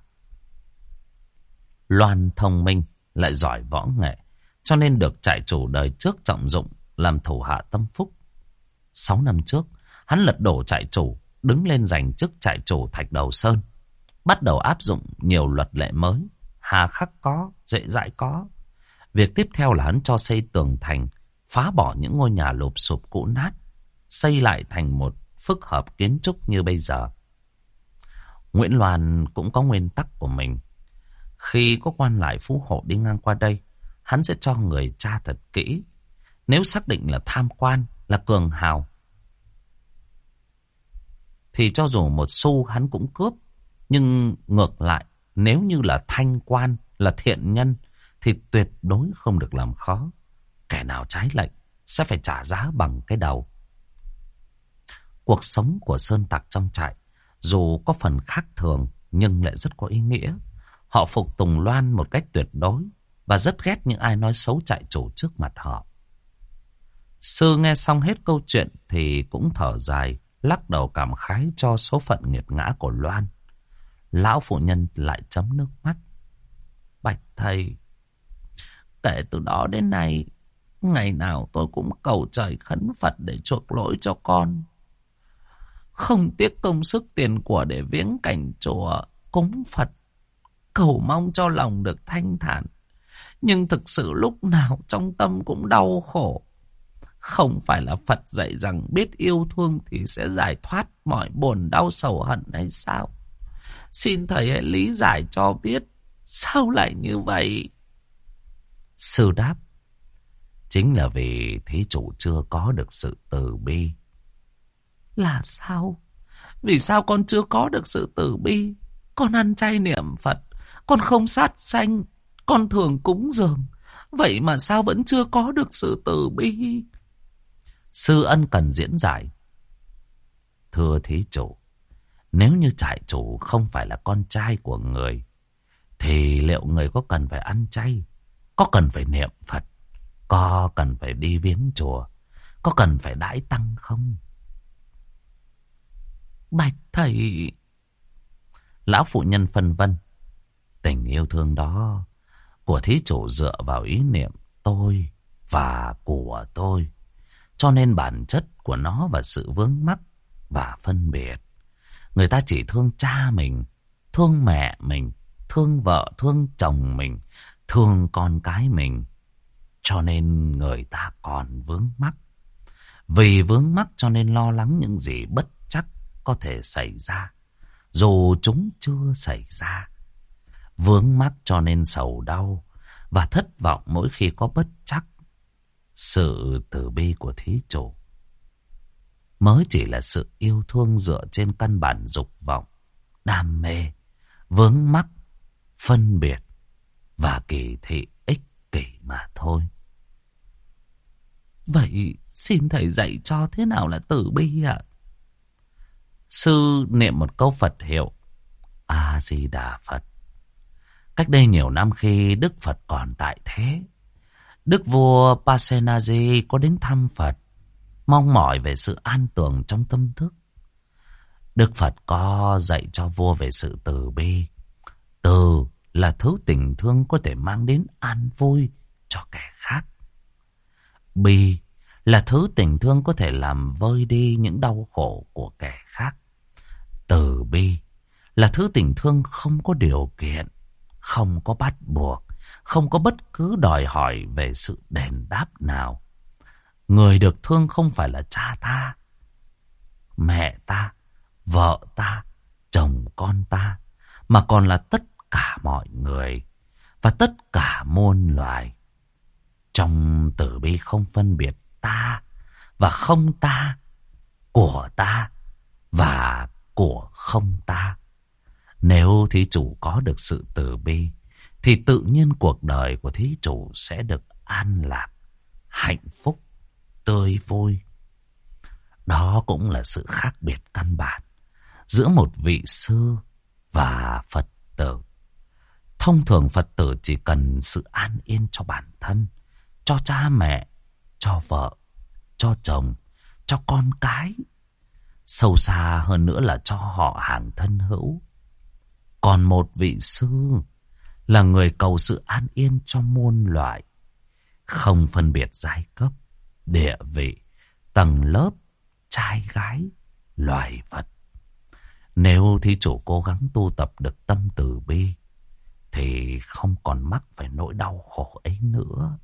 Loan thông minh, lại giỏi võ nghệ, cho nên được trại chủ đời trước trọng dụng làm thủ hạ tâm phúc. Sáu năm trước, hắn lật đổ trại chủ, đứng lên giành chức trại chủ Thạch Đầu Sơn, bắt đầu áp dụng nhiều luật lệ mới, hà khắc có, dễ dãi có. Việc tiếp theo là hắn cho xây tường thành, phá bỏ những ngôi nhà lụp sụp cũ nát, xây lại thành một phức hợp kiến trúc như bây giờ. Nguyễn Loan cũng có nguyên tắc của mình. Khi có quan lại phú hộ đi ngang qua đây, hắn sẽ cho người tra thật kỹ. Nếu xác định là tham quan, là cường hào, thì cho dù một xu hắn cũng cướp. Nhưng ngược lại, nếu như là thanh quan, là thiện nhân, thì tuyệt đối không được làm khó. Kẻ nào trái lệnh sẽ phải trả giá bằng cái đầu. Cuộc sống của sơn tặc trong trại dù có phần khác thường nhưng lại rất có ý nghĩa. Họ phục tùng Loan một cách tuyệt đối và rất ghét những ai nói xấu trại chủ trước mặt họ. Sư nghe xong hết câu chuyện thì cũng thở dài, lắc đầu cảm khái cho số phận nghiệt ngã của Loan. Lão phụ nhân lại chấm nước mắt. Bạch thầy, kể từ đó đến nay, ngày nào tôi cũng cầu trời khấn Phật để chuộc lỗi cho con. Không tiếc công sức tiền của để viếng cảnh chùa, cúng Phật, cầu mong cho lòng được thanh thản. Nhưng thực sự lúc nào trong tâm cũng đau khổ. Không phải là Phật dạy rằng biết yêu thương thì sẽ giải thoát mọi buồn đau sầu hận hay sao? Xin thầy hãy lý giải cho biết, sao lại như vậy? Sư đáp, chính là vì thí chủ chưa có được sự từ bi. Là sao? Vì sao con chưa có được sự từ bi? Con ăn chay niệm Phật, con không sát sanh, con thường cúng dường. Vậy mà sao vẫn chưa có được sự từ bi? Sư ân cần diễn giải. Thưa thí chủ, nếu như trại chủ không phải là con trai của người, thì liệu người có cần phải ăn chay? Có cần phải niệm Phật? Có cần phải đi viếng chùa? Có cần phải đãi tăng không? Bạch thầy... Lão phụ nhân phân vân. Tình yêu thương đó của thí chủ dựa vào ý niệm tôi và của tôi. Cho nên bản chất của nó và sự vướng mắc và phân biệt. Người ta chỉ thương cha mình, thương mẹ mình, thương vợ, thương chồng mình, thương con cái mình. Cho nên người ta còn vướng mắc. Vì vướng mắc cho nên lo lắng những gì bất chắc có thể xảy ra, dù chúng chưa xảy ra. Vướng mắc cho nên sầu đau và thất vọng mỗi khi có bất chắc. Sự từ bi của thí chủ mới chỉ là sự yêu thương dựa trên căn bản dục vọng, đam mê, vướng mắc, phân biệt và kỳ thị ích kỷ mà thôi. Vậy xin thầy dạy cho thế nào là từ bi ạ? Sư niệm một câu Phật hiệu A Di Đà Phật. Cách đây nhiều năm khi Đức Phật còn tại thế, Đức vua Pasenadi có đến thăm Phật, mong mỏi về sự an tường trong tâm thức. Đức Phật có dạy cho vua về sự từ bi. Từ là thứ tình thương có thể mang đến an vui cho kẻ khác. Bi là thứ tình thương có thể làm vơi đi những đau khổ của kẻ khác. Từ bi là thứ tình thương không có điều kiện, không có bắt buộc, không có bất cứ đòi hỏi về sự đền đáp nào. Người được thương không phải là cha ta, mẹ ta, vợ ta, chồng con ta, mà còn là tất cả mọi người và tất cả muôn loài. Trong từ bi không phân biệt ta và không ta, của ta và của không ta. Nếu thí chủ có được sự từ bi, thì tự nhiên cuộc đời của thí chủ sẽ được an lạc, hạnh phúc, tươi vui. Đó cũng là sự khác biệt căn bản giữa một vị sư và Phật tử. Thông thường Phật tử chỉ cần sự an yên cho bản thân, cho cha mẹ, cho vợ, cho chồng, cho con cái. Sâu xa hơn nữa là cho họ hàng thân hữu. Còn một vị sư là người cầu sự an yên cho muôn loại, không phân biệt giai cấp, địa vị, tầng lớp, trai gái, loài vật. Nếu thí chủ cố gắng tu tập được tâm từ bi, thì không còn mắc phải nỗi đau khổ ấy nữa.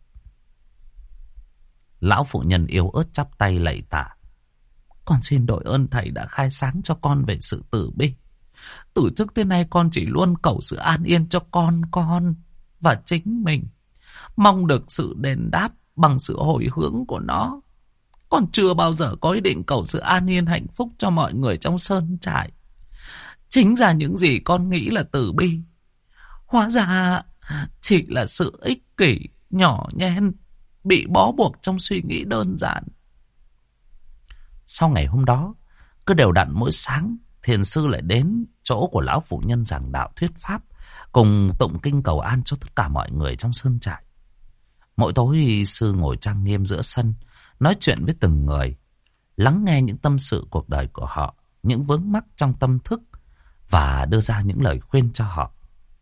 Lão phụ nhân yếu ớt chắp tay lạy tạ. Con xin đội ơn thầy đã khai sáng cho con về sự từ bi. Từ trước tới nay con chỉ luôn cầu sự an yên cho con con và chính mình, mong được sự đền đáp bằng sự hồi hướng của nó. Con chưa bao giờ có ý định cầu sự an yên hạnh phúc cho mọi người trong sơn trại. Chính ra những gì con nghĩ là từ bi, hóa ra chỉ là sự ích kỷ, nhỏ nhen, bị bó buộc trong suy nghĩ đơn giản. Sau ngày hôm đó, cứ đều đặn mỗi sáng, thiền sư lại đến chỗ của lão phụ nhân giảng đạo thuyết pháp, cùng tụng kinh cầu an cho tất cả mọi người trong sơn trại. Mỗi tối sư ngồi trang nghiêm giữa sân, nói chuyện với từng người, lắng nghe những tâm sự cuộc đời của họ, những vướng mắc trong tâm thức và đưa ra những lời khuyên cho họ.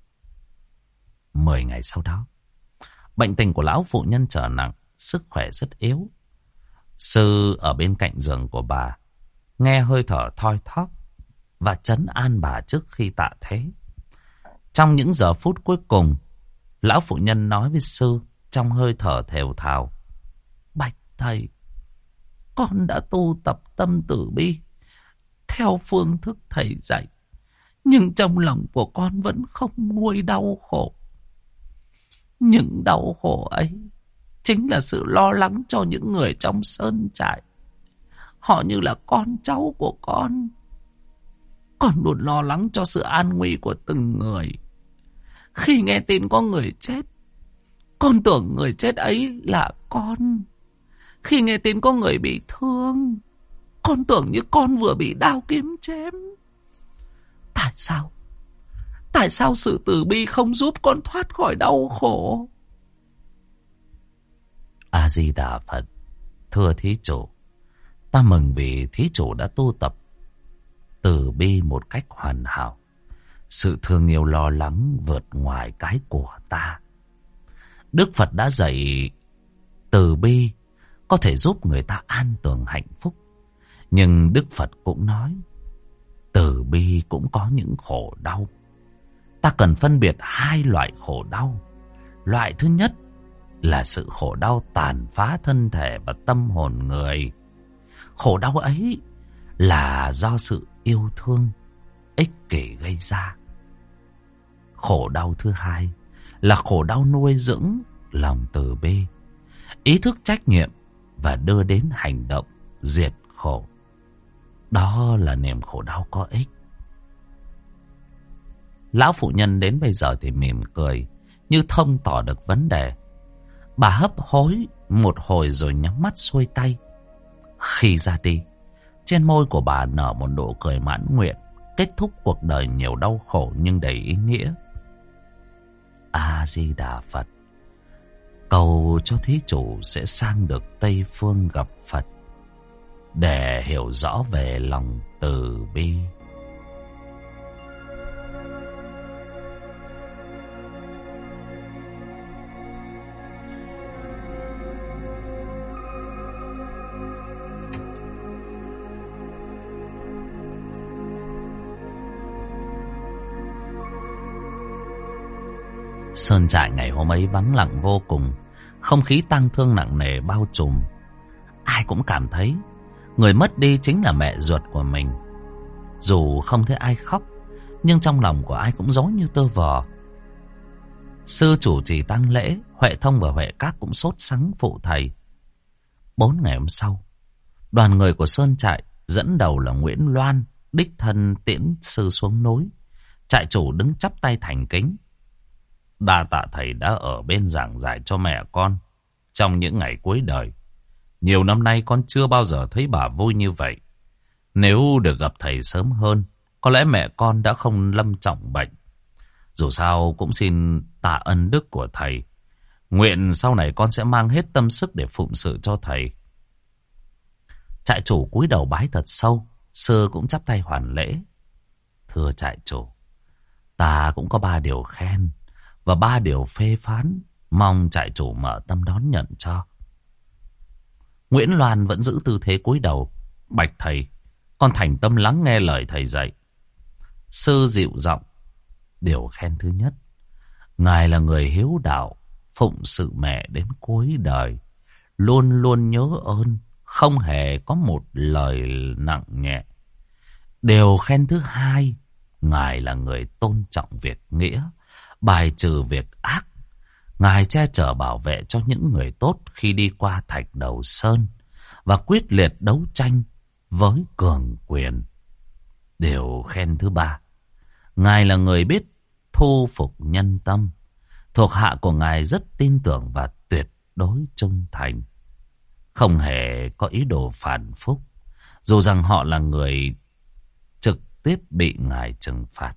Mười ngày sau đó, bệnh tình của lão phụ nhân trở nặng, sức khỏe rất yếu. Sư ở bên cạnh giường của bà, nghe hơi thở thoi thóp và trấn an bà trước khi tạ thế. Trong những giờ phút cuối cùng, lão phụ nhân nói với sư trong hơi thở thều thào: Bạch thầy, con đã tu tập tâm từ bi theo phương thức thầy dạy, nhưng trong lòng của con vẫn không nguôi đau khổ. Những đau khổ ấy chính là sự lo lắng cho những người trong sơn trại. Họ như là con cháu của con. con luôn lo lắng cho sự an nguy của từng người. Khi nghe tin có người chết, con tưởng người chết ấy là con. Khi nghe tin có người bị thương, con tưởng như con vừa bị đao kiếm chém. Tại sao? Tại sao sự từ bi không giúp con thoát khỏi đau khổ? A-di-đà Phật. Thưa thí chủ, ta mừng vì thí chủ đã tu tập từ bi một cách hoàn hảo. Sự thương yêu lo lắng vượt ngoài cái của ta. Đức Phật đã dạy từ bi có thể giúp người ta an tường hạnh phúc. Nhưng Đức Phật cũng nói từ bi cũng có những khổ đau. Ta cần phân biệt hai loại khổ đau. Loại thứ nhất là sự khổ đau tàn phá thân thể và tâm hồn người. Khổ đau ấy là do sự yêu thương ích kỷ gây ra. Khổ đau thứ hai là khổ đau nuôi dưỡng lòng từ bi, ý thức trách nhiệm và đưa đến hành động diệt khổ. Đó là niềm khổ đau có ích. Lão phụ nhân đến bây giờ thì mỉm cười, như thông tỏ được vấn đề. Bà hấp hối một hồi rồi nhắm mắt xuôi tay. Khi ra đi, trên môi của bà nở một nụ cười mãn nguyện, kết thúc cuộc đời nhiều đau khổ nhưng đầy ý nghĩa. A-di-đà Phật. Cầu cho thí chủ sẽ sang được Tây Phương gặp Phật để hiểu rõ về lòng từ bi. Sơn trại ngày hôm ấy vắng lặng vô cùng. Không khí tang thương nặng nề bao trùm. Ai cũng cảm thấy người mất đi chính là mẹ ruột của mình. Dù không thấy ai khóc, nhưng trong lòng của ai cũng rối như tơ vò. Sư chủ trì tang lễ, Huệ Thông và Huệ Các cũng sốt sắng phụ thầy. Bốn ngày hôm sau, đoàn người của Sơn trại dẫn đầu là Nguyễn Loan đích thân tiễn sư xuống núi. Trại chủ đứng chắp tay thành kính. Đa tạ thầy đã ở bên giảng dạy cho mẹ con trong những ngày cuối đời. Nhiều năm nay con chưa bao giờ thấy bà vui như vậy. Nếu được gặp thầy sớm hơn, có lẽ mẹ con đã không lâm trọng bệnh. Dù sao cũng xin tạ ân đức của thầy. Nguyện sau này con sẽ mang hết tâm sức để phụng sự cho thầy. Trại chủ cúi đầu bái thật sâu. Sư cũng chắp tay hoàn lễ. Thưa trại chủ, ta cũng có ba điều khen và ba điều phê phán, mong trại chủ mở tâm đón nhận cho. Nguyễn Loan vẫn giữ tư thế cúi đầu. Bạch thầy, con thành tâm lắng nghe lời thầy dạy. Sư dịu giọng. Điều khen thứ nhất, ngài là người hiếu đạo, phụng sự mẹ đến cuối đời, luôn luôn nhớ ơn, không hề có một lời nặng nhẹ. Điều khen thứ hai, ngài là người tôn trọng việc nghĩa, bài trừ việc ác. Ngài che chở bảo vệ cho những người tốt khi đi qua Thạch Đầu Sơn và quyết liệt đấu tranh với cường quyền. Điều khen thứ ba, ngài là người biết thu phục nhân tâm. Thuộc hạ của ngài rất tin tưởng và tuyệt đối trung thành, không hề có ý đồ phản phúc, dù rằng họ là người trực tiếp bị ngài trừng phạt.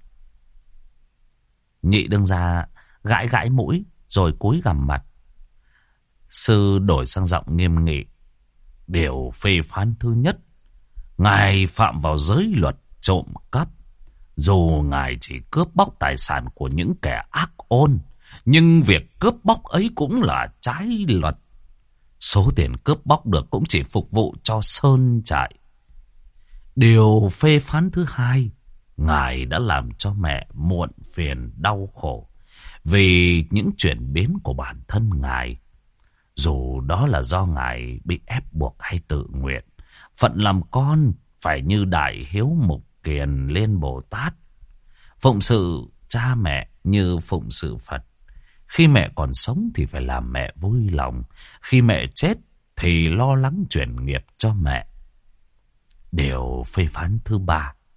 Nhị đương gia gãi gãi mũi rồi cúi gằm mặt. Sư đổi sang giọng nghiêm nghị. Điều phê phán thứ nhất, ngài phạm vào giới luật trộm cắp. Dù ngài chỉ cướp bóc tài sản của những kẻ ác ôn, nhưng việc cướp bóc ấy cũng là trái luật. Số tiền cướp bóc được cũng chỉ phục vụ cho sơn trại. Điều phê phán thứ hai, ngài đã làm cho mẹ muộn phiền đau khổ vì những chuyển biến của bản thân ngài. Dù đó là do ngài bị ép buộc hay tự nguyện, phận làm con phải như Đại Hiếu Mục Kiền Liên Bồ Tát, phụng sự cha mẹ như phụng sự Phật. Khi mẹ còn sống thì phải làm mẹ vui lòng, khi mẹ chết thì lo lắng chuyển nghiệp cho mẹ. Điều phê phán thứ ba,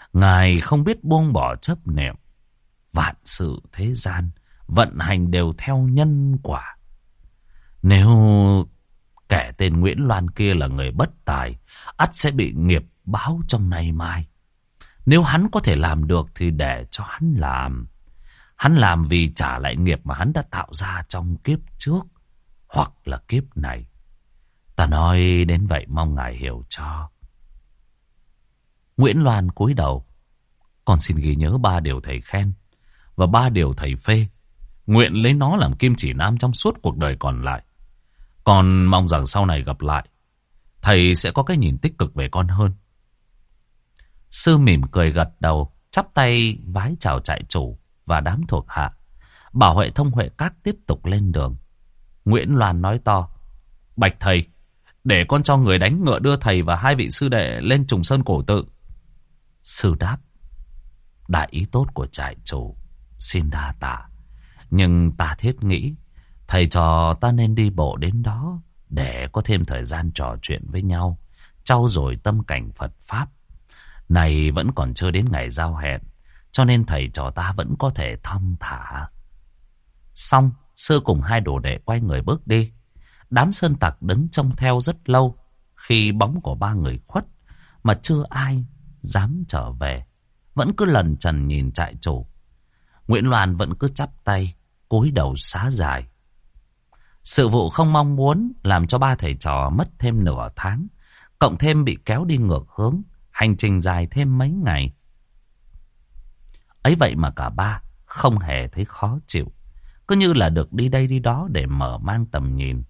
Ngài không biết buông bỏ chấp niệm. Vạn sự thế gian vận hành đều theo nhân quả. Nếu kẻ tên Nguyễn Loan kia là người bất tài, ắt sẽ bị nghiệp báo trong nay mai. Nếu hắn có thể làm được thì để cho hắn làm. Hắn làm vì trả lại nghiệp mà hắn đã tạo ra trong kiếp trước hoặc là kiếp này. Ta nói đến vậy mong ngài hiểu cho. Nguyễn Loan cúi đầu. Con xin ghi nhớ ba điều thầy khen và ba điều thầy phê. Nguyện lấy nó làm kim chỉ nam trong suốt cuộc đời còn lại. Con mong rằng sau này gặp lại, thầy sẽ có cái nhìn tích cực về con hơn. Sư mỉm cười gật đầu, chắp tay vái chào trại chủ và đám thuộc hạ. Bảo Huệ Thông Huệ Các tiếp tục lên đường. Nguyễn Loan nói to: Bạch thầy, để con cho người đánh ngựa đưa thầy và hai vị sư đệ lên Trùng Sơn cổ tự. Sư đáp: Đại ý tốt của trại chủ, xin đa tạ. Nhưng ta thiết nghĩ thầy trò ta nên đi bộ đến đó để có thêm thời gian trò chuyện với nhau, trau dồi tâm cảnh Phật Pháp. Này vẫn còn chưa đến ngày giao hẹn, cho nên thầy trò ta vẫn có thể thong thả. Xong, sư cùng hai đồ đệ quay người bước đi. Đám sơn tặc đứng trông theo rất lâu. Khi bóng của ba người khuất mà chưa ai dám trở về, vẫn cứ lần trần nhìn trại chủ. Nguyễn Loan vẫn cứ chắp tay, cúi đầu xá dài. Sự vụ không mong muốn làm cho ba thầy trò mất thêm nửa tháng, cộng thêm bị kéo đi ngược hướng, hành trình dài thêm mấy ngày. Ấy vậy mà cả ba không hề thấy khó chịu, cứ như là được đi đây đi đó để mở mang tầm nhìn.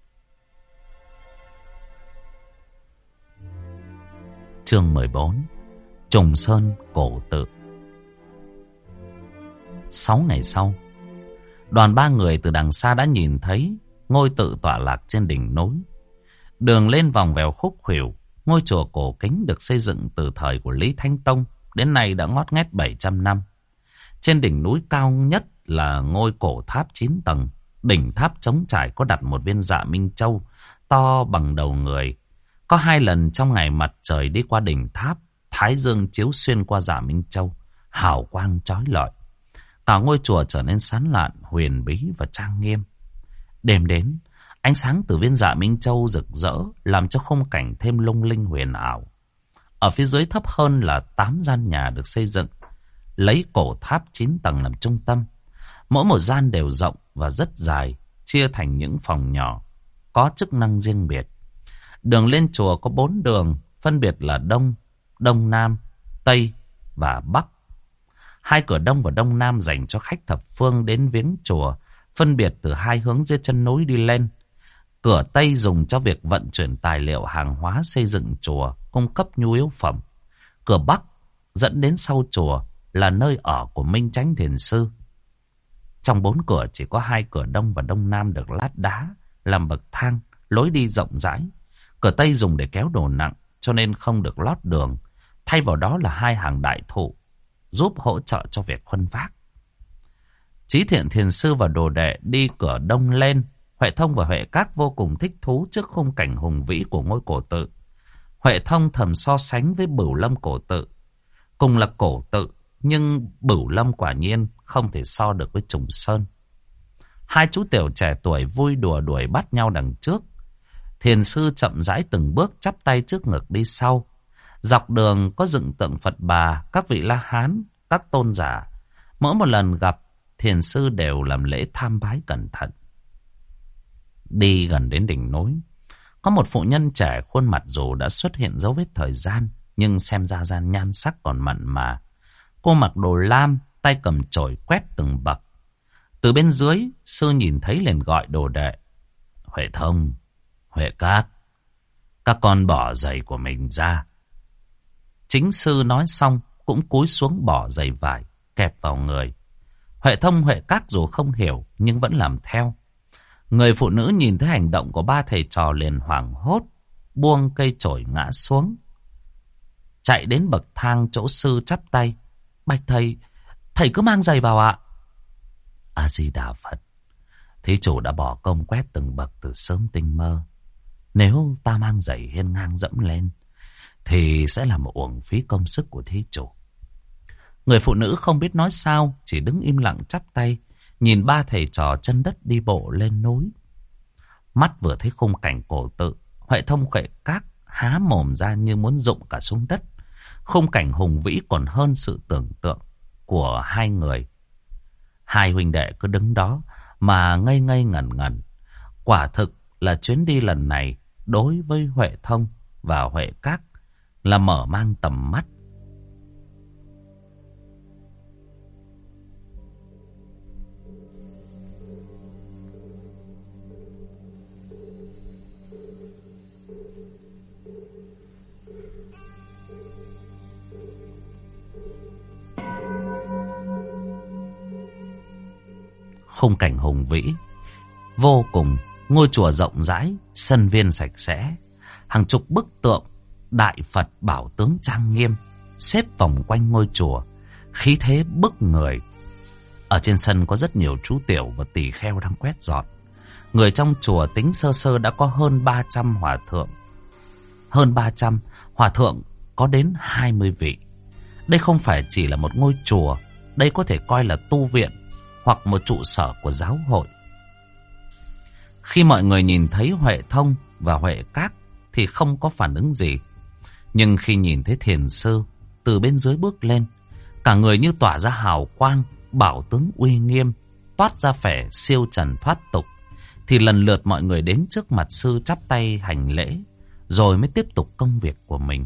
Chương mười bốn. Trùng Sơn cổ tự. Sáu ngày sau, đoàn ba người từ đằng xa đã nhìn thấy ngôi tự tọa lạc trên đỉnh núi. Đường lên vòng vèo khúc khuỷu. Ngôi chùa cổ kính được xây dựng từ thời của Lý Thánh Tông, đến nay đã ngót nghét bảy trăm năm. Trên đỉnh núi cao nhất là ngôi cổ tháp chín tầng. Đỉnh tháp trống trải có đặt một viên dạ Minh Châu to bằng đầu người. Có hai lần trong ngày mặt trời đi qua đỉnh tháp, thái dương chiếu xuyên qua dạ Minh Châu, hào quang chói lọi. Cả ngôi chùa trở nên sán lạn, huyền bí và trang nghiêm. Đêm đến, ánh sáng từ viên dạ Minh Châu rực rỡ, làm cho khung cảnh thêm lung linh huyền ảo. Ở phía dưới thấp hơn là tám gian nhà được xây dựng, lấy cổ tháp chín tầng làm trung tâm. Mỗi một gian đều rộng và rất dài, chia thành những phòng nhỏ, có chức năng riêng biệt. Đường lên chùa có bốn đường, phân biệt là Đông, Đông Nam, Tây và Bắc. Hai cửa Đông và Đông Nam dành cho khách thập phương đến viếng chùa, phân biệt từ hai hướng dưới chân núi đi lên. Cửa Tây dùng cho việc vận chuyển tài liệu hàng hóa xây dựng chùa, cung cấp nhu yếu phẩm. Cửa Bắc dẫn đến sau chùa là nơi ở của Minh Chánh Thiền Sư. Trong bốn cửa chỉ có hai cửa Đông và Đông Nam được lát đá làm bậc thang, lối đi rộng rãi. Cửa Tây dùng để kéo đồ nặng cho nên không được lót đường. Thay vào đó là hai hàng đại thụ giúp hỗ trợ cho việc khuân vác. Chí Thiện Thiền Sư và đồ đệ đi cửa Đông lên. Huệ Thông và Huệ Các vô cùng thích thú trước khung cảnh hùng vĩ của ngôi cổ tự. Huệ Thông thầm so sánh với Bửu Lâm cổ tự. Cùng là cổ tự, nhưng Bửu Lâm quả nhiên không thể so được với Trùng Sơn. Hai chú tiểu trẻ tuổi vui đùa đuổi bắt nhau đằng trước. Thiền Sư chậm rãi từng bước chắp tay trước ngực đi sau. Dọc đường có dựng tượng Phật Bà, các vị La Hán, các tôn giả. Mỗi một lần gặp, Thiền Sư đều làm lễ tham bái cẩn thận. Đi gần đến đỉnh núi, có một phụ nhân trẻ khuôn mặt dù đã xuất hiện dấu vết thời gian, nhưng xem ra gian nhan sắc còn mặn mà. Cô mặc đồ lam, tay cầm chổi quét từng bậc. Từ bên dưới, sư nhìn thấy liền gọi đồ đệ: Huệ Thông, Huệ Các, các con bỏ giày của mình ra. Chính sư nói xong cũng cúi xuống bỏ giày vải kẹp vào người. Huệ Thông, Huệ Các dù không hiểu nhưng vẫn làm theo. Người phụ nữ nhìn thấy hành động của ba thầy trò liền hoảng hốt, buông cây chổi ngã xuống, chạy đến bậc thang chỗ sư chắp tay: Bạch thầy, thầy cứ mang giày vào ạ. A Di Đà Phật, thí chủ đã bỏ công quét từng bậc từ sớm tinh mơ. Nếu ta mang giày hiên ngang dẫm lên thì sẽ là một uổng phí công sức của thí chủ. Người phụ nữ không biết nói sao, chỉ đứng im lặng chắp tay, nhìn ba thầy trò chân đất đi bộ lên núi. Mắt vừa thấy khung cảnh cổ tự, Huệ Thông Huệ Các há mồm ra như muốn rụng cả xuống đất. Khung cảnh hùng vĩ còn hơn sự tưởng tượng của hai người. Hai huynh đệ cứ đứng đó mà ngây ngây ngẩn ngẩn. Quả thực là chuyến đi lần này đối với Huệ Thông và Huệ Các là mở mang tầm mắt. Khung cảnh hùng vĩ vô cùng, ngôi chùa rộng rãi, sân viên sạch sẽ, hàng chục bức tượng đại Phật bảo tướng trang nghiêm xếp vòng quanh ngôi chùa, khí thế bức người. Ở trên sân có rất nhiều chú tiểu và tỳ kheo đang quét dọn. Người trong chùa tính sơ sơ đã có hơn ba trăm hòa thượng. Hơn ba trăm, hòa thượng có đến hai mươi vị. Đây không phải chỉ là một ngôi chùa, đây có thể coi là tu viện hoặc một trụ sở của giáo hội. Khi mọi người nhìn thấy Huệ Thông và Huệ Các thì không có phản ứng gì. Nhưng khi nhìn thấy thiền sư từ bên dưới bước lên, cả người như tỏa ra hào quang, bảo tướng uy nghiêm, toát ra vẻ siêu trần thoát tục, thì lần lượt mọi người đến trước mặt sư chắp tay hành lễ, rồi mới tiếp tục công việc của mình.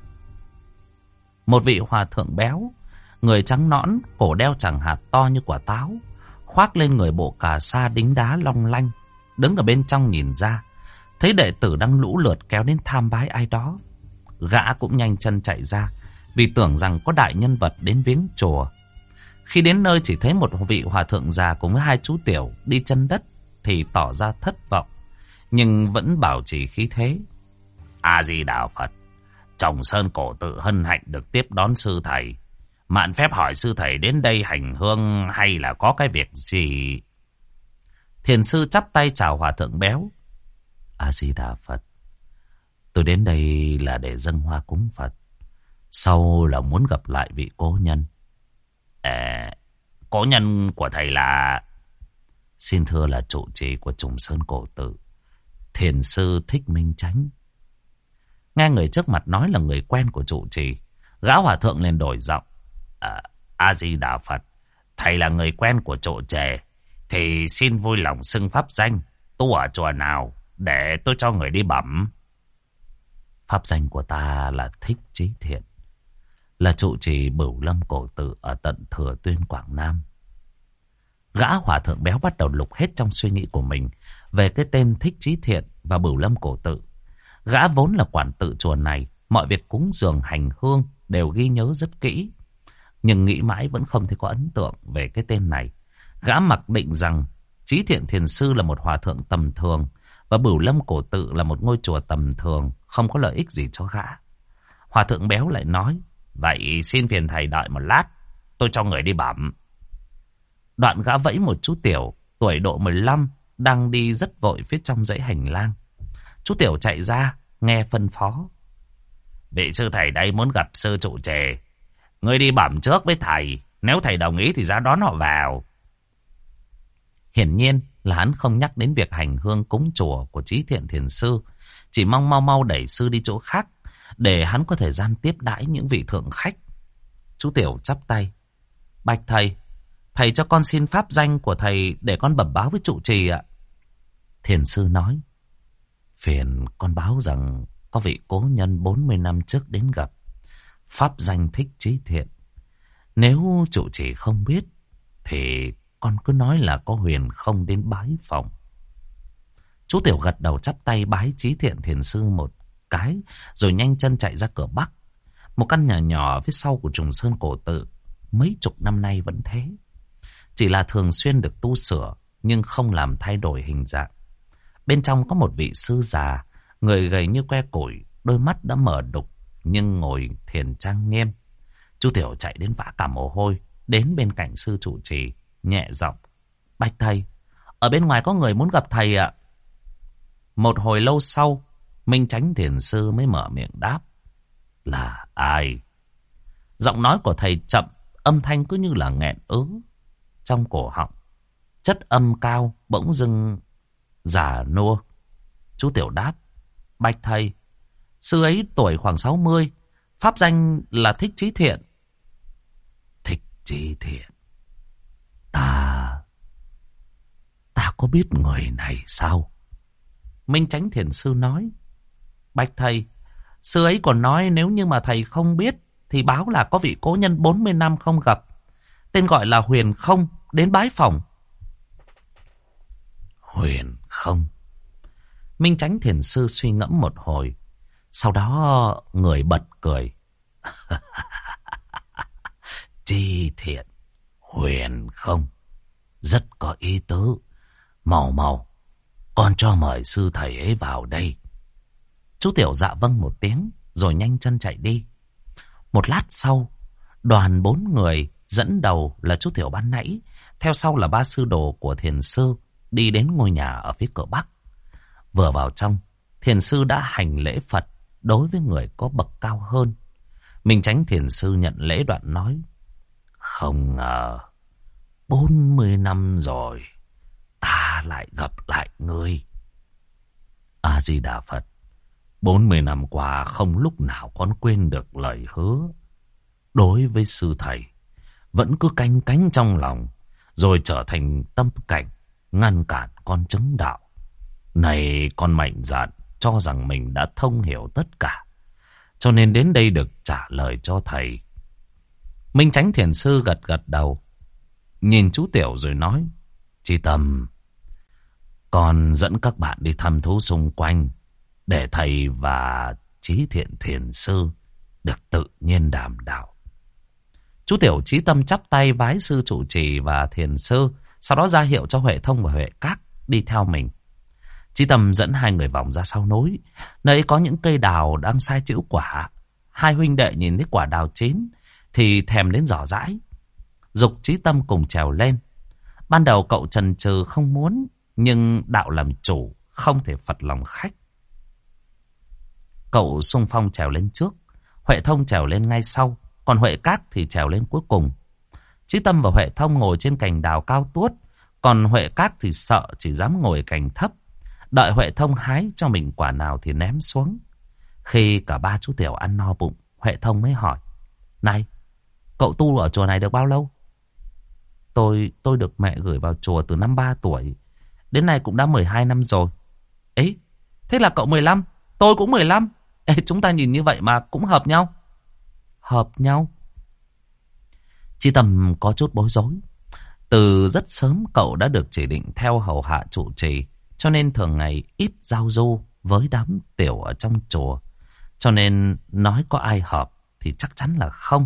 Một vị hòa thượng béo, người trắng nõn, cổ đeo chẳng hạt to như quả táo, khoác lên người bộ cà sa đính đá long lanh, đứng ở bên trong nhìn ra, thấy đệ tử đang lũ lượt kéo đến tham bái ai đó. Gã cũng nhanh chân chạy ra, vì tưởng rằng có đại nhân vật đến viếng chùa. Khi đến nơi chỉ thấy một vị hòa thượng già cùng với hai chú tiểu đi chân đất, thì tỏ ra thất vọng, nhưng vẫn bảo trì khí thế. A Di Đà Phật, Trồng Sơn Cổ Tự hân hạnh được tiếp đón sư thầy. Mạn phép hỏi sư thầy đến đây hành hương hay là có cái việc gì? Thiền sư chắp tay chào hòa thượng béo. A Di Đà Phật, tôi đến đây là để dâng hoa cúng Phật, sau là muốn gặp lại vị cố nhân. À, cố nhân của thầy là? Xin thưa là trụ trì của Trùng Sơn Cổ Tự, thiền sư Thích Minh Chánh. Nghe người trước mặt nói là người quen của trụ trì, gã hòa thượng liền đổi giọng. À, A Di Đà Phật, thầy là người quen của trụ trì thì xin vui lòng xưng pháp danh, tu ở chùa nào để tôi cho người đi bẩm. Pháp danh của ta là Thích Chí Thiện, là trụ trì Bửu Lâm Cổ Tự ở tận Thừa Tuyên, Quảng Nam. Gã hòa thượng béo bắt đầu lục hết trong suy nghĩ của mình về cái tên Thích Chí Thiện và Bửu Lâm Cổ Tự. Gã vốn là quản tự chùa này, mọi việc cúng dường hành hương đều ghi nhớ rất kỹ, nhưng nghĩ mãi vẫn không thấy có ấn tượng về cái tên này. Gã mặc định rằng Chí Thiện thiền sư là một hòa thượng tầm thường và Bửu Lâm Cổ Tự là một ngôi chùa tầm thường, không có lợi ích gì cho gã. Hòa thượng béo lại nói, vậy xin phiền thầy đợi một lát, tôi cho người đi bẩm. Đoạn gã vẫy một chú tiểu tuổi độ mười lăm đang đi rất vội phía trong dãy hành lang. Chú tiểu chạy ra nghe phân phó. Vị sư thầy đây muốn gặp sư trụ trì, ngươi đi bẩm trước với thầy, nếu thầy đồng ý thì ra đón họ vào. Hiển nhiên là hắn không nhắc đến việc hành hương cúng chùa của Chí Thiện thiền sư, chỉ mong mau mau đẩy sư đi chỗ khác để hắn có thời gian tiếp đãi những vị thượng khách. Chú tiểu chắp tay. Bạch thầy, thầy cho con xin pháp danh của thầy để con bẩm báo với trụ trì ạ. Thiền sư nói, phiền con báo rằng có vị cố nhân bốn mươi năm trước đến gặp, pháp danh Thích Chí Thiện. Nếu trụ trì không biết thì con cứ nói là có huyền không đến bái phòng. Chú tiểu gật đầu chắp tay bái Chí Thiện thiền sư một cái, rồi nhanh chân chạy ra cửa bắc. Một căn nhà nhỏ phía sau của Trùng Sơn Cổ Tự, mấy chục năm nay vẫn thế, chỉ là thường xuyên được tu sửa nhưng không làm thay đổi hình dạng. Bên trong có một vị sư già, người gầy như que củi, đôi mắt đã mở đục nhưng ngồi thiền trang nghiêm. Chú tiểu chạy đến vã cả mồ hôi, đến bên cạnh sư trụ trì, nhẹ giọng, bạch thầy, ở bên ngoài có người muốn gặp thầy ạ. Một hồi lâu sau, Minh Chánh thiền sư mới mở miệng đáp, là ai? Giọng nói của thầy chậm, âm thanh cứ như là nghẹn ứ trong cổ họng. Chất âm cao bỗng dưng giả nua. Chú Tiểu đáp: Bạch thầy, sư ấy tuổi khoảng sáu mươi, pháp danh là Thích Chí Thiện. Thích Chí Thiện? Ta... ta có biết người này sao? Minh Chánh Thiền Sư nói: Bạch thầy, sư ấy còn nói nếu như mà thầy không biết thì báo là có vị cố nhân bốn mươi năm không gặp, tên gọi là Huyền Không, đến bái phỏng. Huyền Không? Minh Chánh Thiền Sư suy ngẫm một hồi, sau đó người bật cười. Chí Thiện, Huyền Không, rất có ý tứ. Mau mau, con cho mời sư thầy ấy vào đây. Chú Tiểu dạ vâng một tiếng, rồi nhanh chân chạy đi. Một lát sau, đoàn bốn người dẫn đầu là chú Tiểu ban nãy, theo sau là ba sư đồ của thiền sư, đi đến ngôi nhà ở phía cửa bắc. Vừa vào trong, thiền sư đã hành lễ Phật đối với người có bậc cao hơn. Minh Chánh Thiền Sư nhận lễ đoạn nói: Không ngờ, bốn mươi năm rồi, ta lại gặp lại ngươi. A-di-đà Phật, bốn mươi năm qua không lúc nào con quên được lời hứa. Đối với sư thầy, vẫn cứ canh cánh trong lòng, rồi trở thành tâm cảnh, ngăn cản con chứng đạo. Này con mạnh dạn cho rằng mình đã thông hiểu tất cả, cho nên đến đây được trả lời cho thầy. Minh Chánh Thiền Sư gật gật đầu, nhìn chú Tiểu rồi nói: Chí Tâm, con dẫn các bạn đi thăm thú xung quanh, để thầy và Chí Thiện Thiền Sư được tự nhiên đàm đạo. Chú Tiểu Chí Tâm chắp tay vái sư trụ trì và thiền sư, sau đó ra hiệu cho Huệ Thông và Huệ Các đi theo mình. Chí Tâm dẫn hai người vòng ra sau núi, nơi có những cây đào đang sai chữ quả. Hai huynh đệ nhìn thấy quả đào chín thì thèm đến giỏ dãi, giục Chí Tâm cùng trèo lên. Ban đầu cậu chần chừ không muốn, nhưng đạo làm chủ, không thể phật lòng khách. Cậu xung phong trèo lên trước, Huệ Thông trèo lên ngay sau, còn Huệ Các thì trèo lên cuối cùng. Chí Tâm và Huệ Thông ngồi trên cành đào cao tuốt, còn Huệ Các thì sợ, chỉ dám ngồi cành thấp, đợi Huệ Thông hái cho mình quả nào thì ném xuống. Khi cả ba chú Tiểu ăn no bụng, Huệ Thông mới hỏi: Này, cậu tu ở chùa này được bao lâu? Tôi tôi được mẹ gửi vào chùa từ năm ba tuổi, đến nay cũng đã mười hai năm rồi. Ấy, thế là cậu mười lăm, tôi cũng mười lăm. Ê, chúng ta nhìn như vậy mà cũng hợp nhau. Hợp nhau? Chí Tâm có chút bối rối. Từ rất sớm cậu đã được chỉ định theo hầu hạ trụ trì, cho nên thường ngày ít giao du với đám tiểu ở trong chùa. Cho nên nói có ai hợp thì chắc chắn là không.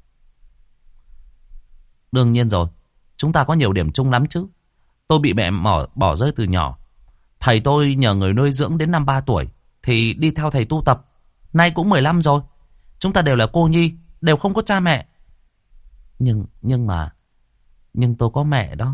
Đương nhiên rồi, chúng ta có nhiều điểm chung lắm chứ. Tôi bị mẹ bỏ, bỏ rơi từ nhỏ. Thầy tôi nhờ người nuôi dưỡng đến năm ba tuổi thì đi theo thầy tu tập. Nay cũng mười lăm rồi. Chúng ta đều là cô nhi, đều không có cha mẹ. Nhưng, nhưng mà, nhưng tôi có mẹ đó.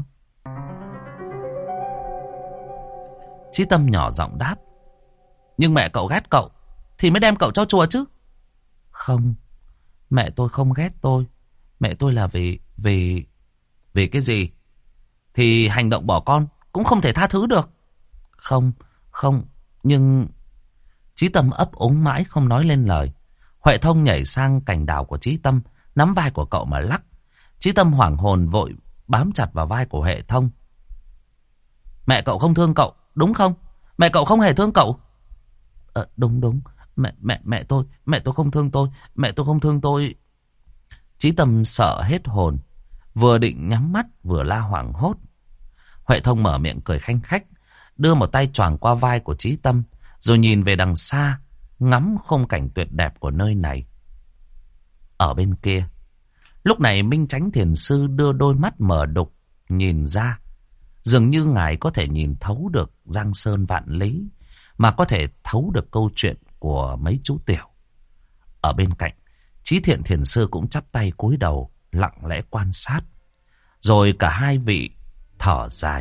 Chí Tâm nhỏ giọng đáp: Nhưng mẹ cậu ghét cậu thì mới đem cậu cho chùa chứ. Không, mẹ tôi không ghét tôi. Mẹ tôi là vì, vì... Vì cái gì? Thì hành động bỏ con cũng không thể tha thứ được. Không, không, nhưng... Chí Tâm ấp úng mãi không nói lên lời. Huệ Thông nhảy sang cành đào của Chí Tâm, nắm vai của cậu mà lắc. Chí Tâm hoảng hồn vội bám chặt vào vai của Huệ Thông. Mẹ cậu không thương cậu, đúng không? Mẹ cậu không hề thương cậu. Ờ, đúng đúng, mẹ mẹ mẹ tôi, mẹ tôi không thương tôi, mẹ tôi không thương tôi. Chí Tâm sợ hết hồn, vừa định nhắm mắt vừa la hoảng hốt. Huệ Thông mở miệng cười khanh khách, đưa một tay choàng qua vai của Chí Tâm, rồi nhìn về đằng xa, ngắm khung cảnh tuyệt đẹp của nơi này. Ở bên kia, lúc này Minh Chánh Thiền Sư đưa đôi mắt mở đục nhìn ra, dường như ngài có thể nhìn thấu được giang sơn vạn lý, mà có thể thấu được câu chuyện của mấy chú tiểu. Ở bên cạnh, Chí Thiện Thiền Sư cũng chắp tay cúi đầu, lặng lẽ quan sát. Rồi cả hai vị thở dài.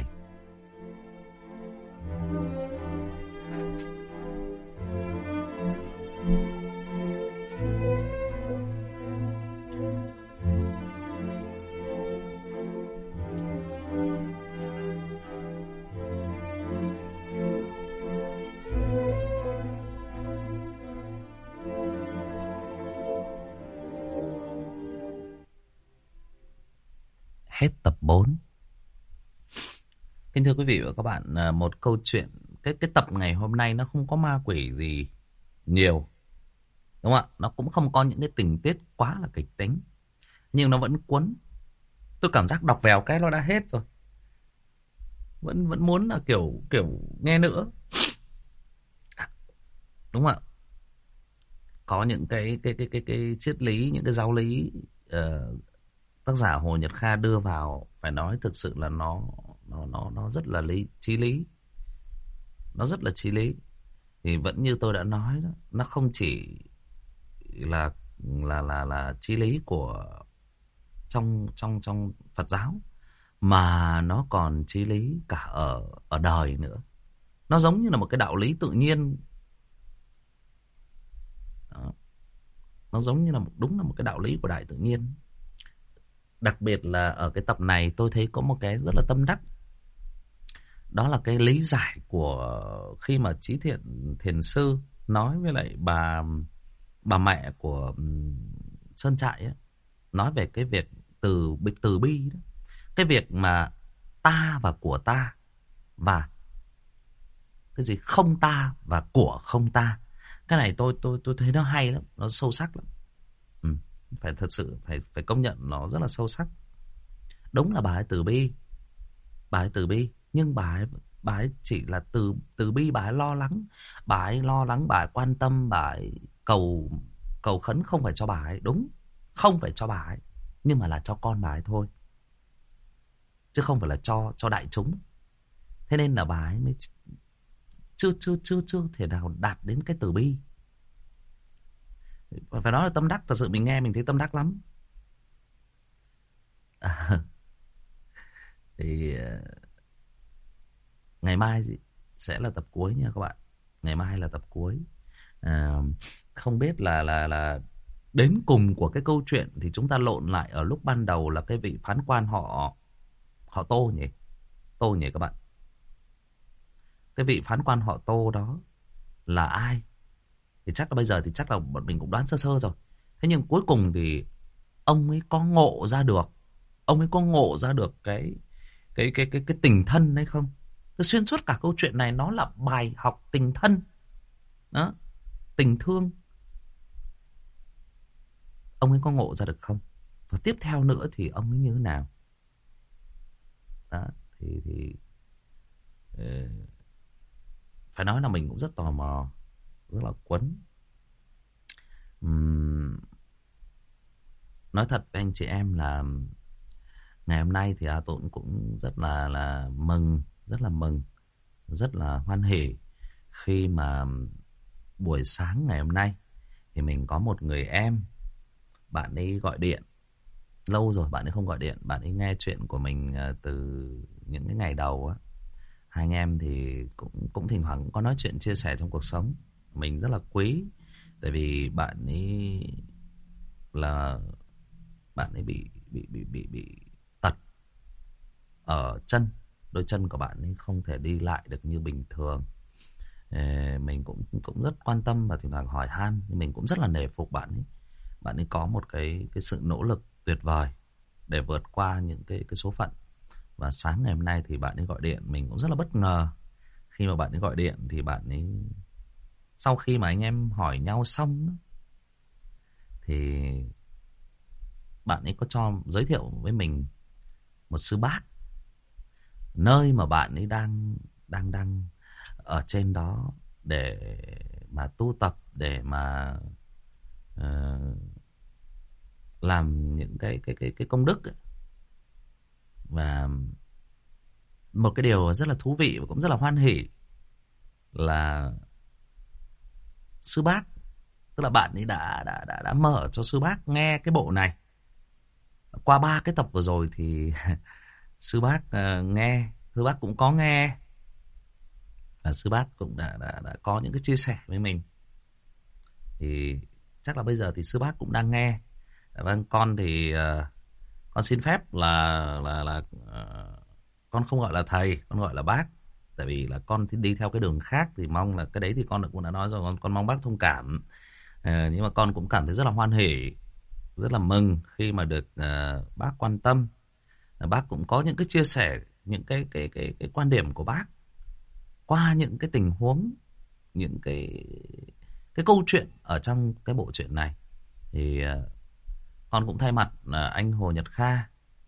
Hết tập bốn. Kính thưa quý vị và các bạn, một câu chuyện, cái cái tập ngày hôm nay nó không có ma quỷ gì nhiều, đúng không ạ? Nó cũng không có những cái tình tiết quá là kịch tính, nhưng nó vẫn cuốn. Tôi cảm giác đọc vèo cái nó đã hết rồi, vẫn vẫn muốn là kiểu kiểu nghe nữa, đúng không ạ? Có những cái cái cái cái cái triết lý, những cái giáo lý uh, tác giả Hồ Nhật Kha đưa vào, phải nói thực sự là nó nó nó nó rất là lý chí lý, nó rất là chí lý. Thì vẫn như tôi đã nói đó, nó không chỉ là là là là chí lý của trong trong trong Phật giáo, mà nó còn chí lý cả ở ở đời nữa. Nó giống như là một cái đạo lý tự nhiên. Đó. Nó giống như là một, đúng là một cái đạo lý của đại tự nhiên. Đặc biệt là ở cái tập này tôi thấy có một cái rất là tâm đắc. Đó là cái lý giải của khi mà Chí Thiện Thiền Sư nói với lại bà bà mẹ của Sơn Trại ấy, nói về cái việc từ từ bi đó. Cái việc mà ta và của ta, và cái gì không ta và của không ta. Cái này tôi tôi tôi thấy nó hay lắm, nó sâu sắc lắm. Ừ, phải thật sự phải phải công nhận nó rất là sâu sắc. Đúng là bà ấy từ bi, bà ấy từ bi, nhưng bà ấy bà ấy chỉ là từ từ bi, bà ấy lo lắng, bà ấy lo lắng, bà ấy quan tâm, bà ấy cầu cầu khấn không phải cho bà ấy, đúng, không phải cho bà ấy, nhưng mà là cho con bà ấy thôi, chứ không phải là cho cho đại chúng. Thế nên là bà ấy mới chưa chưa chưa chưa thể nào đạt đến cái từ bi. Phải nói là tâm đắc, thật sự mình nghe mình thấy tâm đắc lắm. À, thì ngày mai sẽ là tập cuối nha các bạn. Ngày mai là tập cuối. À, không biết là là là đến cùng của cái câu chuyện thì chúng ta lộn lại ở lúc ban đầu là cái vị phán quan họ họ Tô nhỉ? Tô nhỉ các bạn? Cái vị phán quan họ Tô đó là ai? Thì chắc là bây giờ thì chắc là bọn mình cũng đoán sơ sơ rồi. Thế nhưng cuối cùng thì ông ấy có ngộ ra được, ông ấy có ngộ ra được cái cái cái cái cái tình thân hay không? Tôi xuyên suốt cả câu chuyện này nó là bài học tình thân, đó, tình thương. Ông ấy có ngộ ra được không? Và tiếp theo nữa thì ông ấy như thế nào? Đó, thì thì uh, phải nói là mình cũng rất tò mò, rất là quấn. Uhm, nói thật với anh chị em là ngày hôm nay thì A Tụng cũng rất là là mừng, rất là mừng, rất là hoan hỉ khi mà buổi sáng ngày hôm nay thì mình có một người em, bạn ấy gọi điện. Lâu rồi bạn ấy không gọi điện, bạn ấy nghe chuyện của mình từ những cái ngày đầu á. Hai anh em thì cũng cũng thỉnh thoảng cũng có nói chuyện chia sẻ trong cuộc sống. Mình rất là quý, tại vì bạn ấy là bạn ấy bị bị bị bị bị tật ở chân, đôi chân của bạn ấy không thể đi lại được như bình thường. Mình cũng cũng rất quan tâm và thỉnh thoảng hỏi han, nhưng mình cũng rất là nể phục bạn ấy. Bạn ấy có một cái cái sự nỗ lực tuyệt vời để vượt qua những cái cái số phận. Và sáng ngày hôm nay thì bạn ấy gọi điện, mình cũng rất là bất ngờ. Khi mà bạn ấy gọi điện thì bạn ấy, sau khi mà anh em hỏi nhau xong thì bạn ấy có cho giới thiệu với mình một sư bác, nơi mà bạn ấy đang đang đang ở trên đó để mà tu tập, để mà uh, làm những cái cái cái cái công đức ấy. Và một cái điều rất là thú vị và cũng rất là hoan hỉ là sư bác, tức là bạn ấy đã đã đã đã mở cho sư bác nghe cái bộ này. Qua ba cái tập vừa rồi thì sư bác uh, nghe, sư bác cũng có nghe, và sư bác cũng đã đã đã có những cái chia sẻ với mình. Thì chắc là bây giờ thì sư bác cũng đang nghe. Vâng, con thì uh, con xin phép là là là uh, con không gọi là thầy, con gọi là bác. Tại vì là con thì đi theo cái đường khác, thì mong là cái đấy thì con cũng đã nói rồi, con, con mong bác thông cảm. Uh, nhưng mà con cũng cảm thấy rất là hoan hỉ, rất là mừng khi mà được uh, bác quan tâm Bác cũng có những cái chia sẻ, những cái cái cái cái quan điểm của bác qua những cái tình huống, những cái cái câu chuyện ở trong cái bộ truyện này. Thì uh, con cũng thay mặt uh, anh Hồ Nhật Kha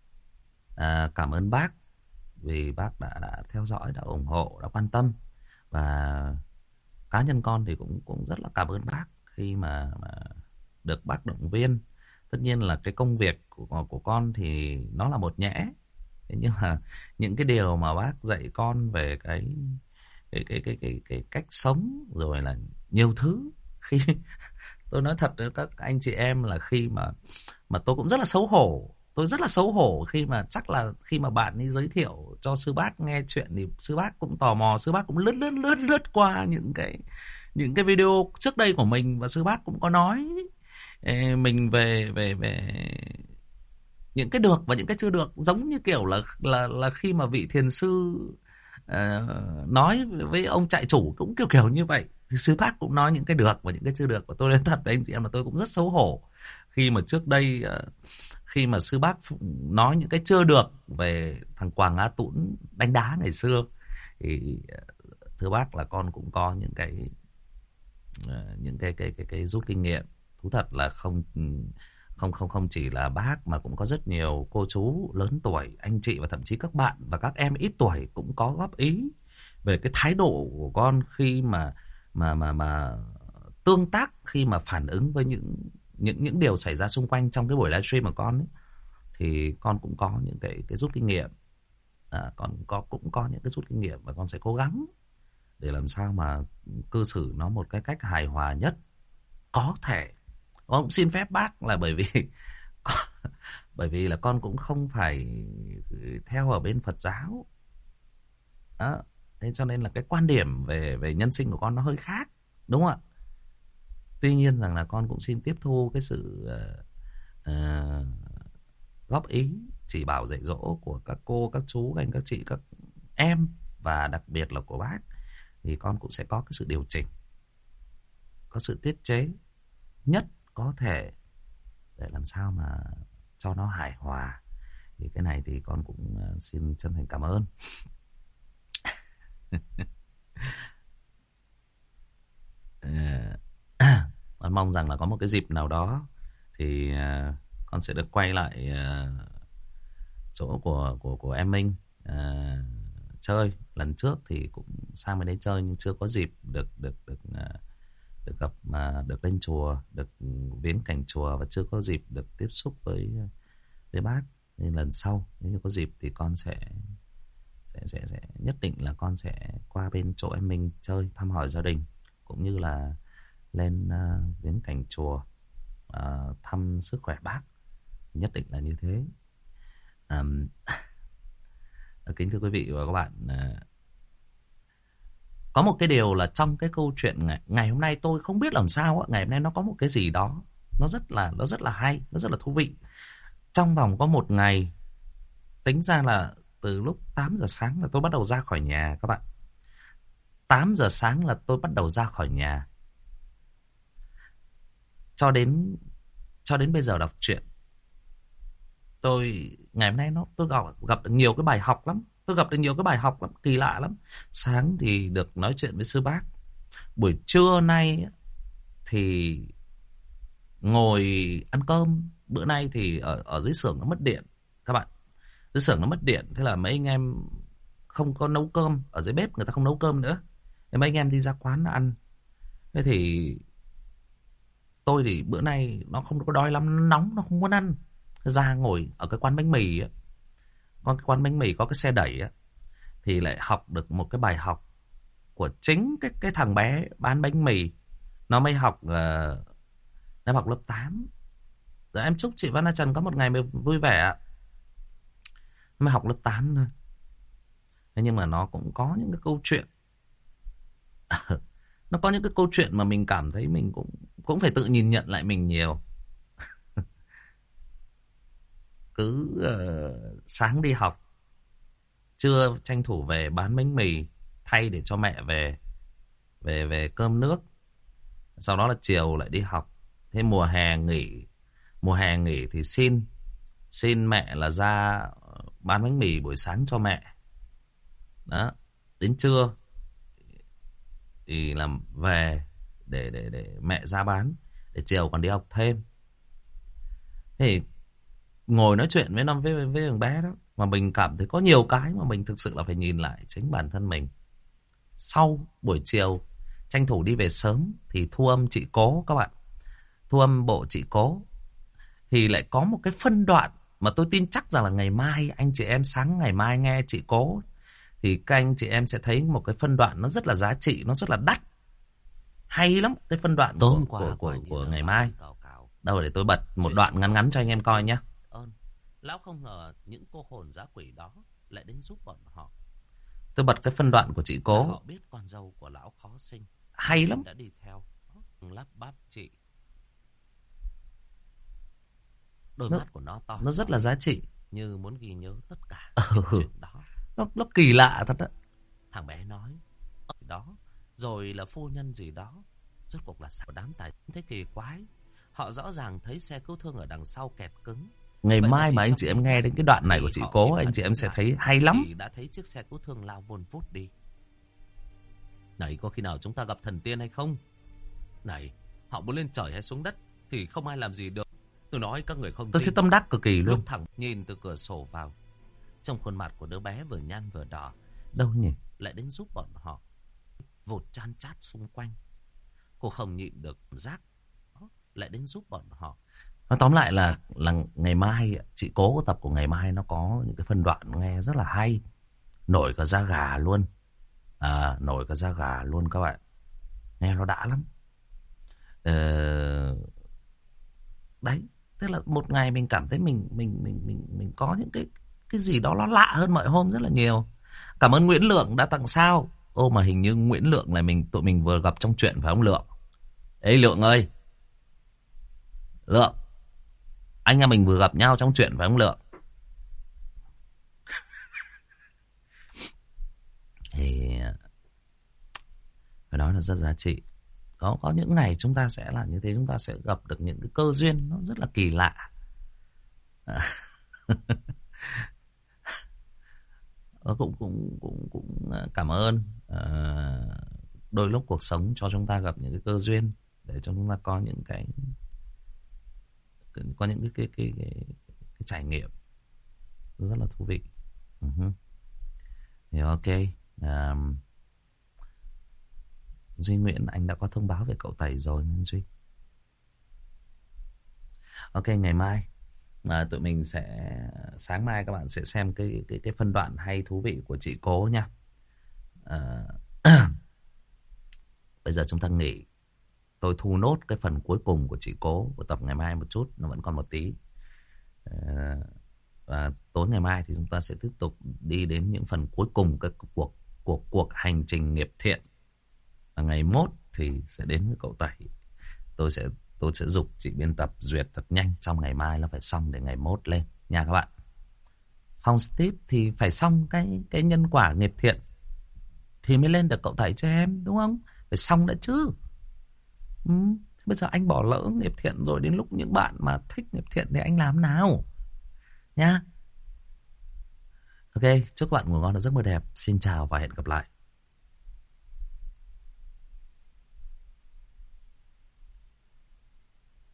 uh, cảm ơn bác vì bác đã đã theo dõi, đã ủng hộ, đã quan tâm. Và cá nhân con thì cũng cũng rất là cảm ơn bác khi mà, mà được bác động viên. Tất nhiên là cái công việc của, của con thì nó là một nhẽ. Thế nhưng mà những cái điều mà bác dạy con về cái cái cái cái cái, cái cách sống rồi là nhiều thứ, khi tôi nói thật với các anh chị em là khi mà mà tôi cũng rất là xấu hổ. Tôi rất là xấu hổ khi mà chắc là khi mà bạn ấy giới thiệu cho sư bác nghe chuyện thì sư bác cũng tò mò, sư bác cũng lướt lướt lướt lướt qua những cái những cái video trước đây của mình, và sư bác cũng có nói ê, mình về về về những cái được và những cái chưa được, giống như kiểu là là là khi mà vị thiền sư uh, nói với ông trại chủ cũng kiểu kiểu như vậy, thì sư bác cũng nói những cái được và những cái chưa được. Và tôi nói thật với anh chị em mà tôi cũng rất xấu hổ khi mà trước đây uh, khi mà sư bác nói những cái chưa được về thằng Quảng Á Tũng đánh đá ngày xưa, thì uh, thưa bác là con cũng có những cái uh, những cái cái cái cái rút kinh nghiệm. Thú thật là không không không không chỉ là bác mà cũng có rất nhiều cô chú lớn tuổi, anh chị và thậm chí các bạn và các em ít tuổi cũng có góp ý về cái thái độ của con khi mà mà mà mà tương tác, khi mà phản ứng với những những những điều xảy ra xung quanh trong cái buổi livestream của con ấy. Thì con cũng có những cái cái rút kinh nghiệm, à, con có cũng có những cái rút kinh nghiệm và con sẽ cố gắng để làm sao mà cư xử nó một cái cách hài hòa nhất có thể. Con cũng xin phép bác là bởi vì bởi vì là con cũng không phải theo ở bên Phật giáo đó, thế cho nên là cái quan điểm về về nhân sinh của con nó hơi khác, đúng không ạ? Tuy nhiên rằng là con cũng xin tiếp thu cái sự uh, uh, góp ý, chỉ bảo dạy dỗ của các cô, các chú, các anh, các chị, các em, và đặc biệt là của bác, thì con cũng sẽ có cái sự điều chỉnh, có sự tiết chế nhất có thể để làm sao mà cho nó hài hòa. Thì cái này thì con cũng uh, xin chân thành cảm ơn. Con mong rằng là có một cái dịp nào đó thì uh, con sẽ được quay lại uh, chỗ của của của em Minh uh, chơi. Lần trước thì cũng sang bên đấy chơi nhưng chưa có dịp được được được uh, được gặp mà được lên chùa, được viếng cảnh chùa, và chưa có dịp được tiếp xúc với với bác. Nên lần sau nếu như có dịp thì con sẽ sẽ sẽ, sẽ nhất định là con sẽ qua bên chỗ em Minh chơi, thăm hỏi gia đình, cũng như là lên uh, viếng cảnh chùa, uh, thăm sức khỏe bác, nhất định là như thế. Um, kính thưa quý vị và các bạn, uh, có một cái điều là trong cái câu chuyện ngày, ngày hôm nay tôi không biết làm sao, ngày hôm nay nó có một cái gì đó nó rất là nó rất là hay, nó rất là thú vị. Trong vòng có một ngày, tính ra là từ lúc tám giờ sáng là tôi bắt đầu ra khỏi nhà các bạn. tám giờ sáng là tôi bắt đầu ra khỏi nhà. Cho đến cho đến bây giờ đọc truyện. Tôi ngày hôm nay nó tôi gặp gặp được nhiều cái bài học lắm. Tôi gặp được nhiều cái bài học lắm, kỳ lạ lắm. Sáng thì được nói chuyện với sư bác. Buổi trưa nay thì ngồi ăn cơm. Bữa nay thì ở ở dưới xưởng nó mất điện các bạn. Dưới xưởng nó mất điện, thế là mấy anh em không có nấu cơm, ở dưới bếp người ta không nấu cơm nữa. Thế mấy anh em đi ra quán ăn. Thế thì tôi thì bữa nay nó không có đói lắm, nó nóng, nó không muốn ăn. Ra ngồi ở cái quán bánh mì ấy. Có cái quán bánh mì có cái xe đẩy ấy, thì lại học được một cái bài học của chính cái cái thằng bé bán bánh mì. Nó mới học uh, nó học lớp tám. Rồi em chúc chị Văn Hà Trần có một ngày vui vẻ. Nó mới học lớp tám thôi. Thế nhưng mà nó cũng có những cái câu chuyện nó có những cái câu chuyện mà mình cảm thấy mình cũng cũng phải tự nhìn nhận lại mình nhiều. Cứ uh, sáng đi học, trưa tranh thủ về bán bánh mì thay để cho mẹ về về về cơm nước, sau đó là chiều lại đi học. Thế mùa hè nghỉ mùa hè nghỉ thì xin Xin mẹ là ra bán bánh mì buổi sáng cho mẹ. Đó, đến trưa thì làm về để để để mẹ ra bán, để chiều còn đi học thêm. Thì ngồi nói chuyện với năm với với thằng bé đó mà mình cảm thấy có nhiều cái mà mình thực sự là phải nhìn lại chính bản thân mình. Sau buổi chiều tranh thủ đi về sớm thì thu âm chị Cố các bạn. Thu âm bộ chị Cố thì lại có một cái phân đoạn mà tôi tin chắc rằng là ngày mai anh chị em sáng ngày mai nghe chị Cố thì các anh chị em sẽ thấy một cái phân đoạn nó rất là giá trị, nó rất là đắt. Hay lắm cái phân đoạn của, của, của, của ngày mai. Đâu để tôi bật một đoạn ngắn ngắn cho anh em coi nhé. Lão không ngờ những cô hồn dã quỷ đó lại đến giúp bọn họ. Tôi bật cái phân đoạn của chị Cố. Họ biết con dâu của lão khó sinh. Hay lắm. Đã đi theo lắp bắp chị. Đôi nó, mắt của nó to. Nó rất là giá trị. Như muốn ghi nhớ tất cả những chuyện đó. Nó, nó kỳ lạ thật đó. Thằng bé nói. Đó. Rồi là phu nhân gì đó. Rốt cuộc là sao đám tài thế kỳ quái. Họ rõ ràng thấy xe cứu thương ở đằng sau kẹt cứng. Ngày vậy mai mà anh chị em nghe đến cái đoạn này của chị Cố, anh chị em sẽ thấy hay lắm. Đã thấy chiếc xe cứu thương lao vun vút đi. Này, có khi nào chúng ta gặp thần tiên hay không? Này, họ muốn lên trời hay xuống đất thì không ai làm gì được. Tôi nói các người không. Tôi thấy tâm đắc cực kỳ luôn. Lúc thẳng nhìn từ cửa sổ vào, trong khuôn mặt của đứa bé vừa nhăn vừa đỏ. Đâu nhỉ? Lại đến giúp bọn họ. Vụt chan chát xung quanh. Cô không nhịn được rác. Lại đến giúp bọn họ. Nói tóm lại là là ngày mai chị Cố tập của ngày mai nó có những cái phân đoạn nghe rất là hay, nổi cả da gà luôn, à, nổi cả da gà luôn các bạn, nghe nó đã lắm. Ờ... Đấy, tức là một ngày mình cảm thấy mình mình mình mình mình có những cái cái gì đó nó lạ hơn mọi hôm rất là nhiều. Cảm ơn Nguyễn Lượng đã tặng sao. Ô mà hình như Nguyễn Lượng này mình tụi mình vừa gặp trong chuyện phải không Lượng? Ê Lượng ơi, Lượng. Anh em mình vừa gặp nhau trong chuyện phải không Lượng? Thì phải nói là rất giá trị. Có có những ngày chúng ta sẽ là như thế, chúng ta sẽ gặp được những cái cơ duyên nó rất là kỳ lạ. cũng cũng cũng cũng cảm ơn. À, đôi lúc cuộc sống cho chúng ta gặp những cái cơ duyên để cho chúng ta có những cái có những cái cái cái, cái, cái trải nghiệm rất là thú vị. Uh-huh. Thì ok. Um, Duy Nguyễn, anh đã có thông báo về cậu Tẩy rồi nên Duy. Ok, ngày mai à, tụi mình sẽ sáng mai các bạn sẽ xem cái cái cái phân đoạn hay thú vị của chị Cố nha. À, bây giờ chúng ta nghỉ. Tôi thu nốt cái phần cuối cùng của chị Cố của tập ngày mai một chút, nó vẫn còn một tí. À, và tối ngày mai thì chúng ta sẽ tiếp tục đi đến những phần cuối cùng của cuộc cuộc cuộc hành trình nghiệp thiện. Và ngày mốt thì sẽ đến với cậu Tẩy. Tôi sẽ tôi sẽ giục chị biên tập duyệt thật nhanh, trong ngày mai nó phải xong để ngày mốt lên nha các bạn. Phong Steve thì phải xong cái cái nhân quả nghiệp thiện thì mới lên được cậu Tẩy cho em, đúng không? Phải xong đã chứ. Ừ. Bây giờ anh bỏ lỡ nghiệp thiện rồi, đến lúc những bạn mà thích nghiệp thiện thì anh làm nào nha. Ok, chúc các bạn ngủ ngon và giấc mơ đẹp. Xin chào và hẹn gặp lại.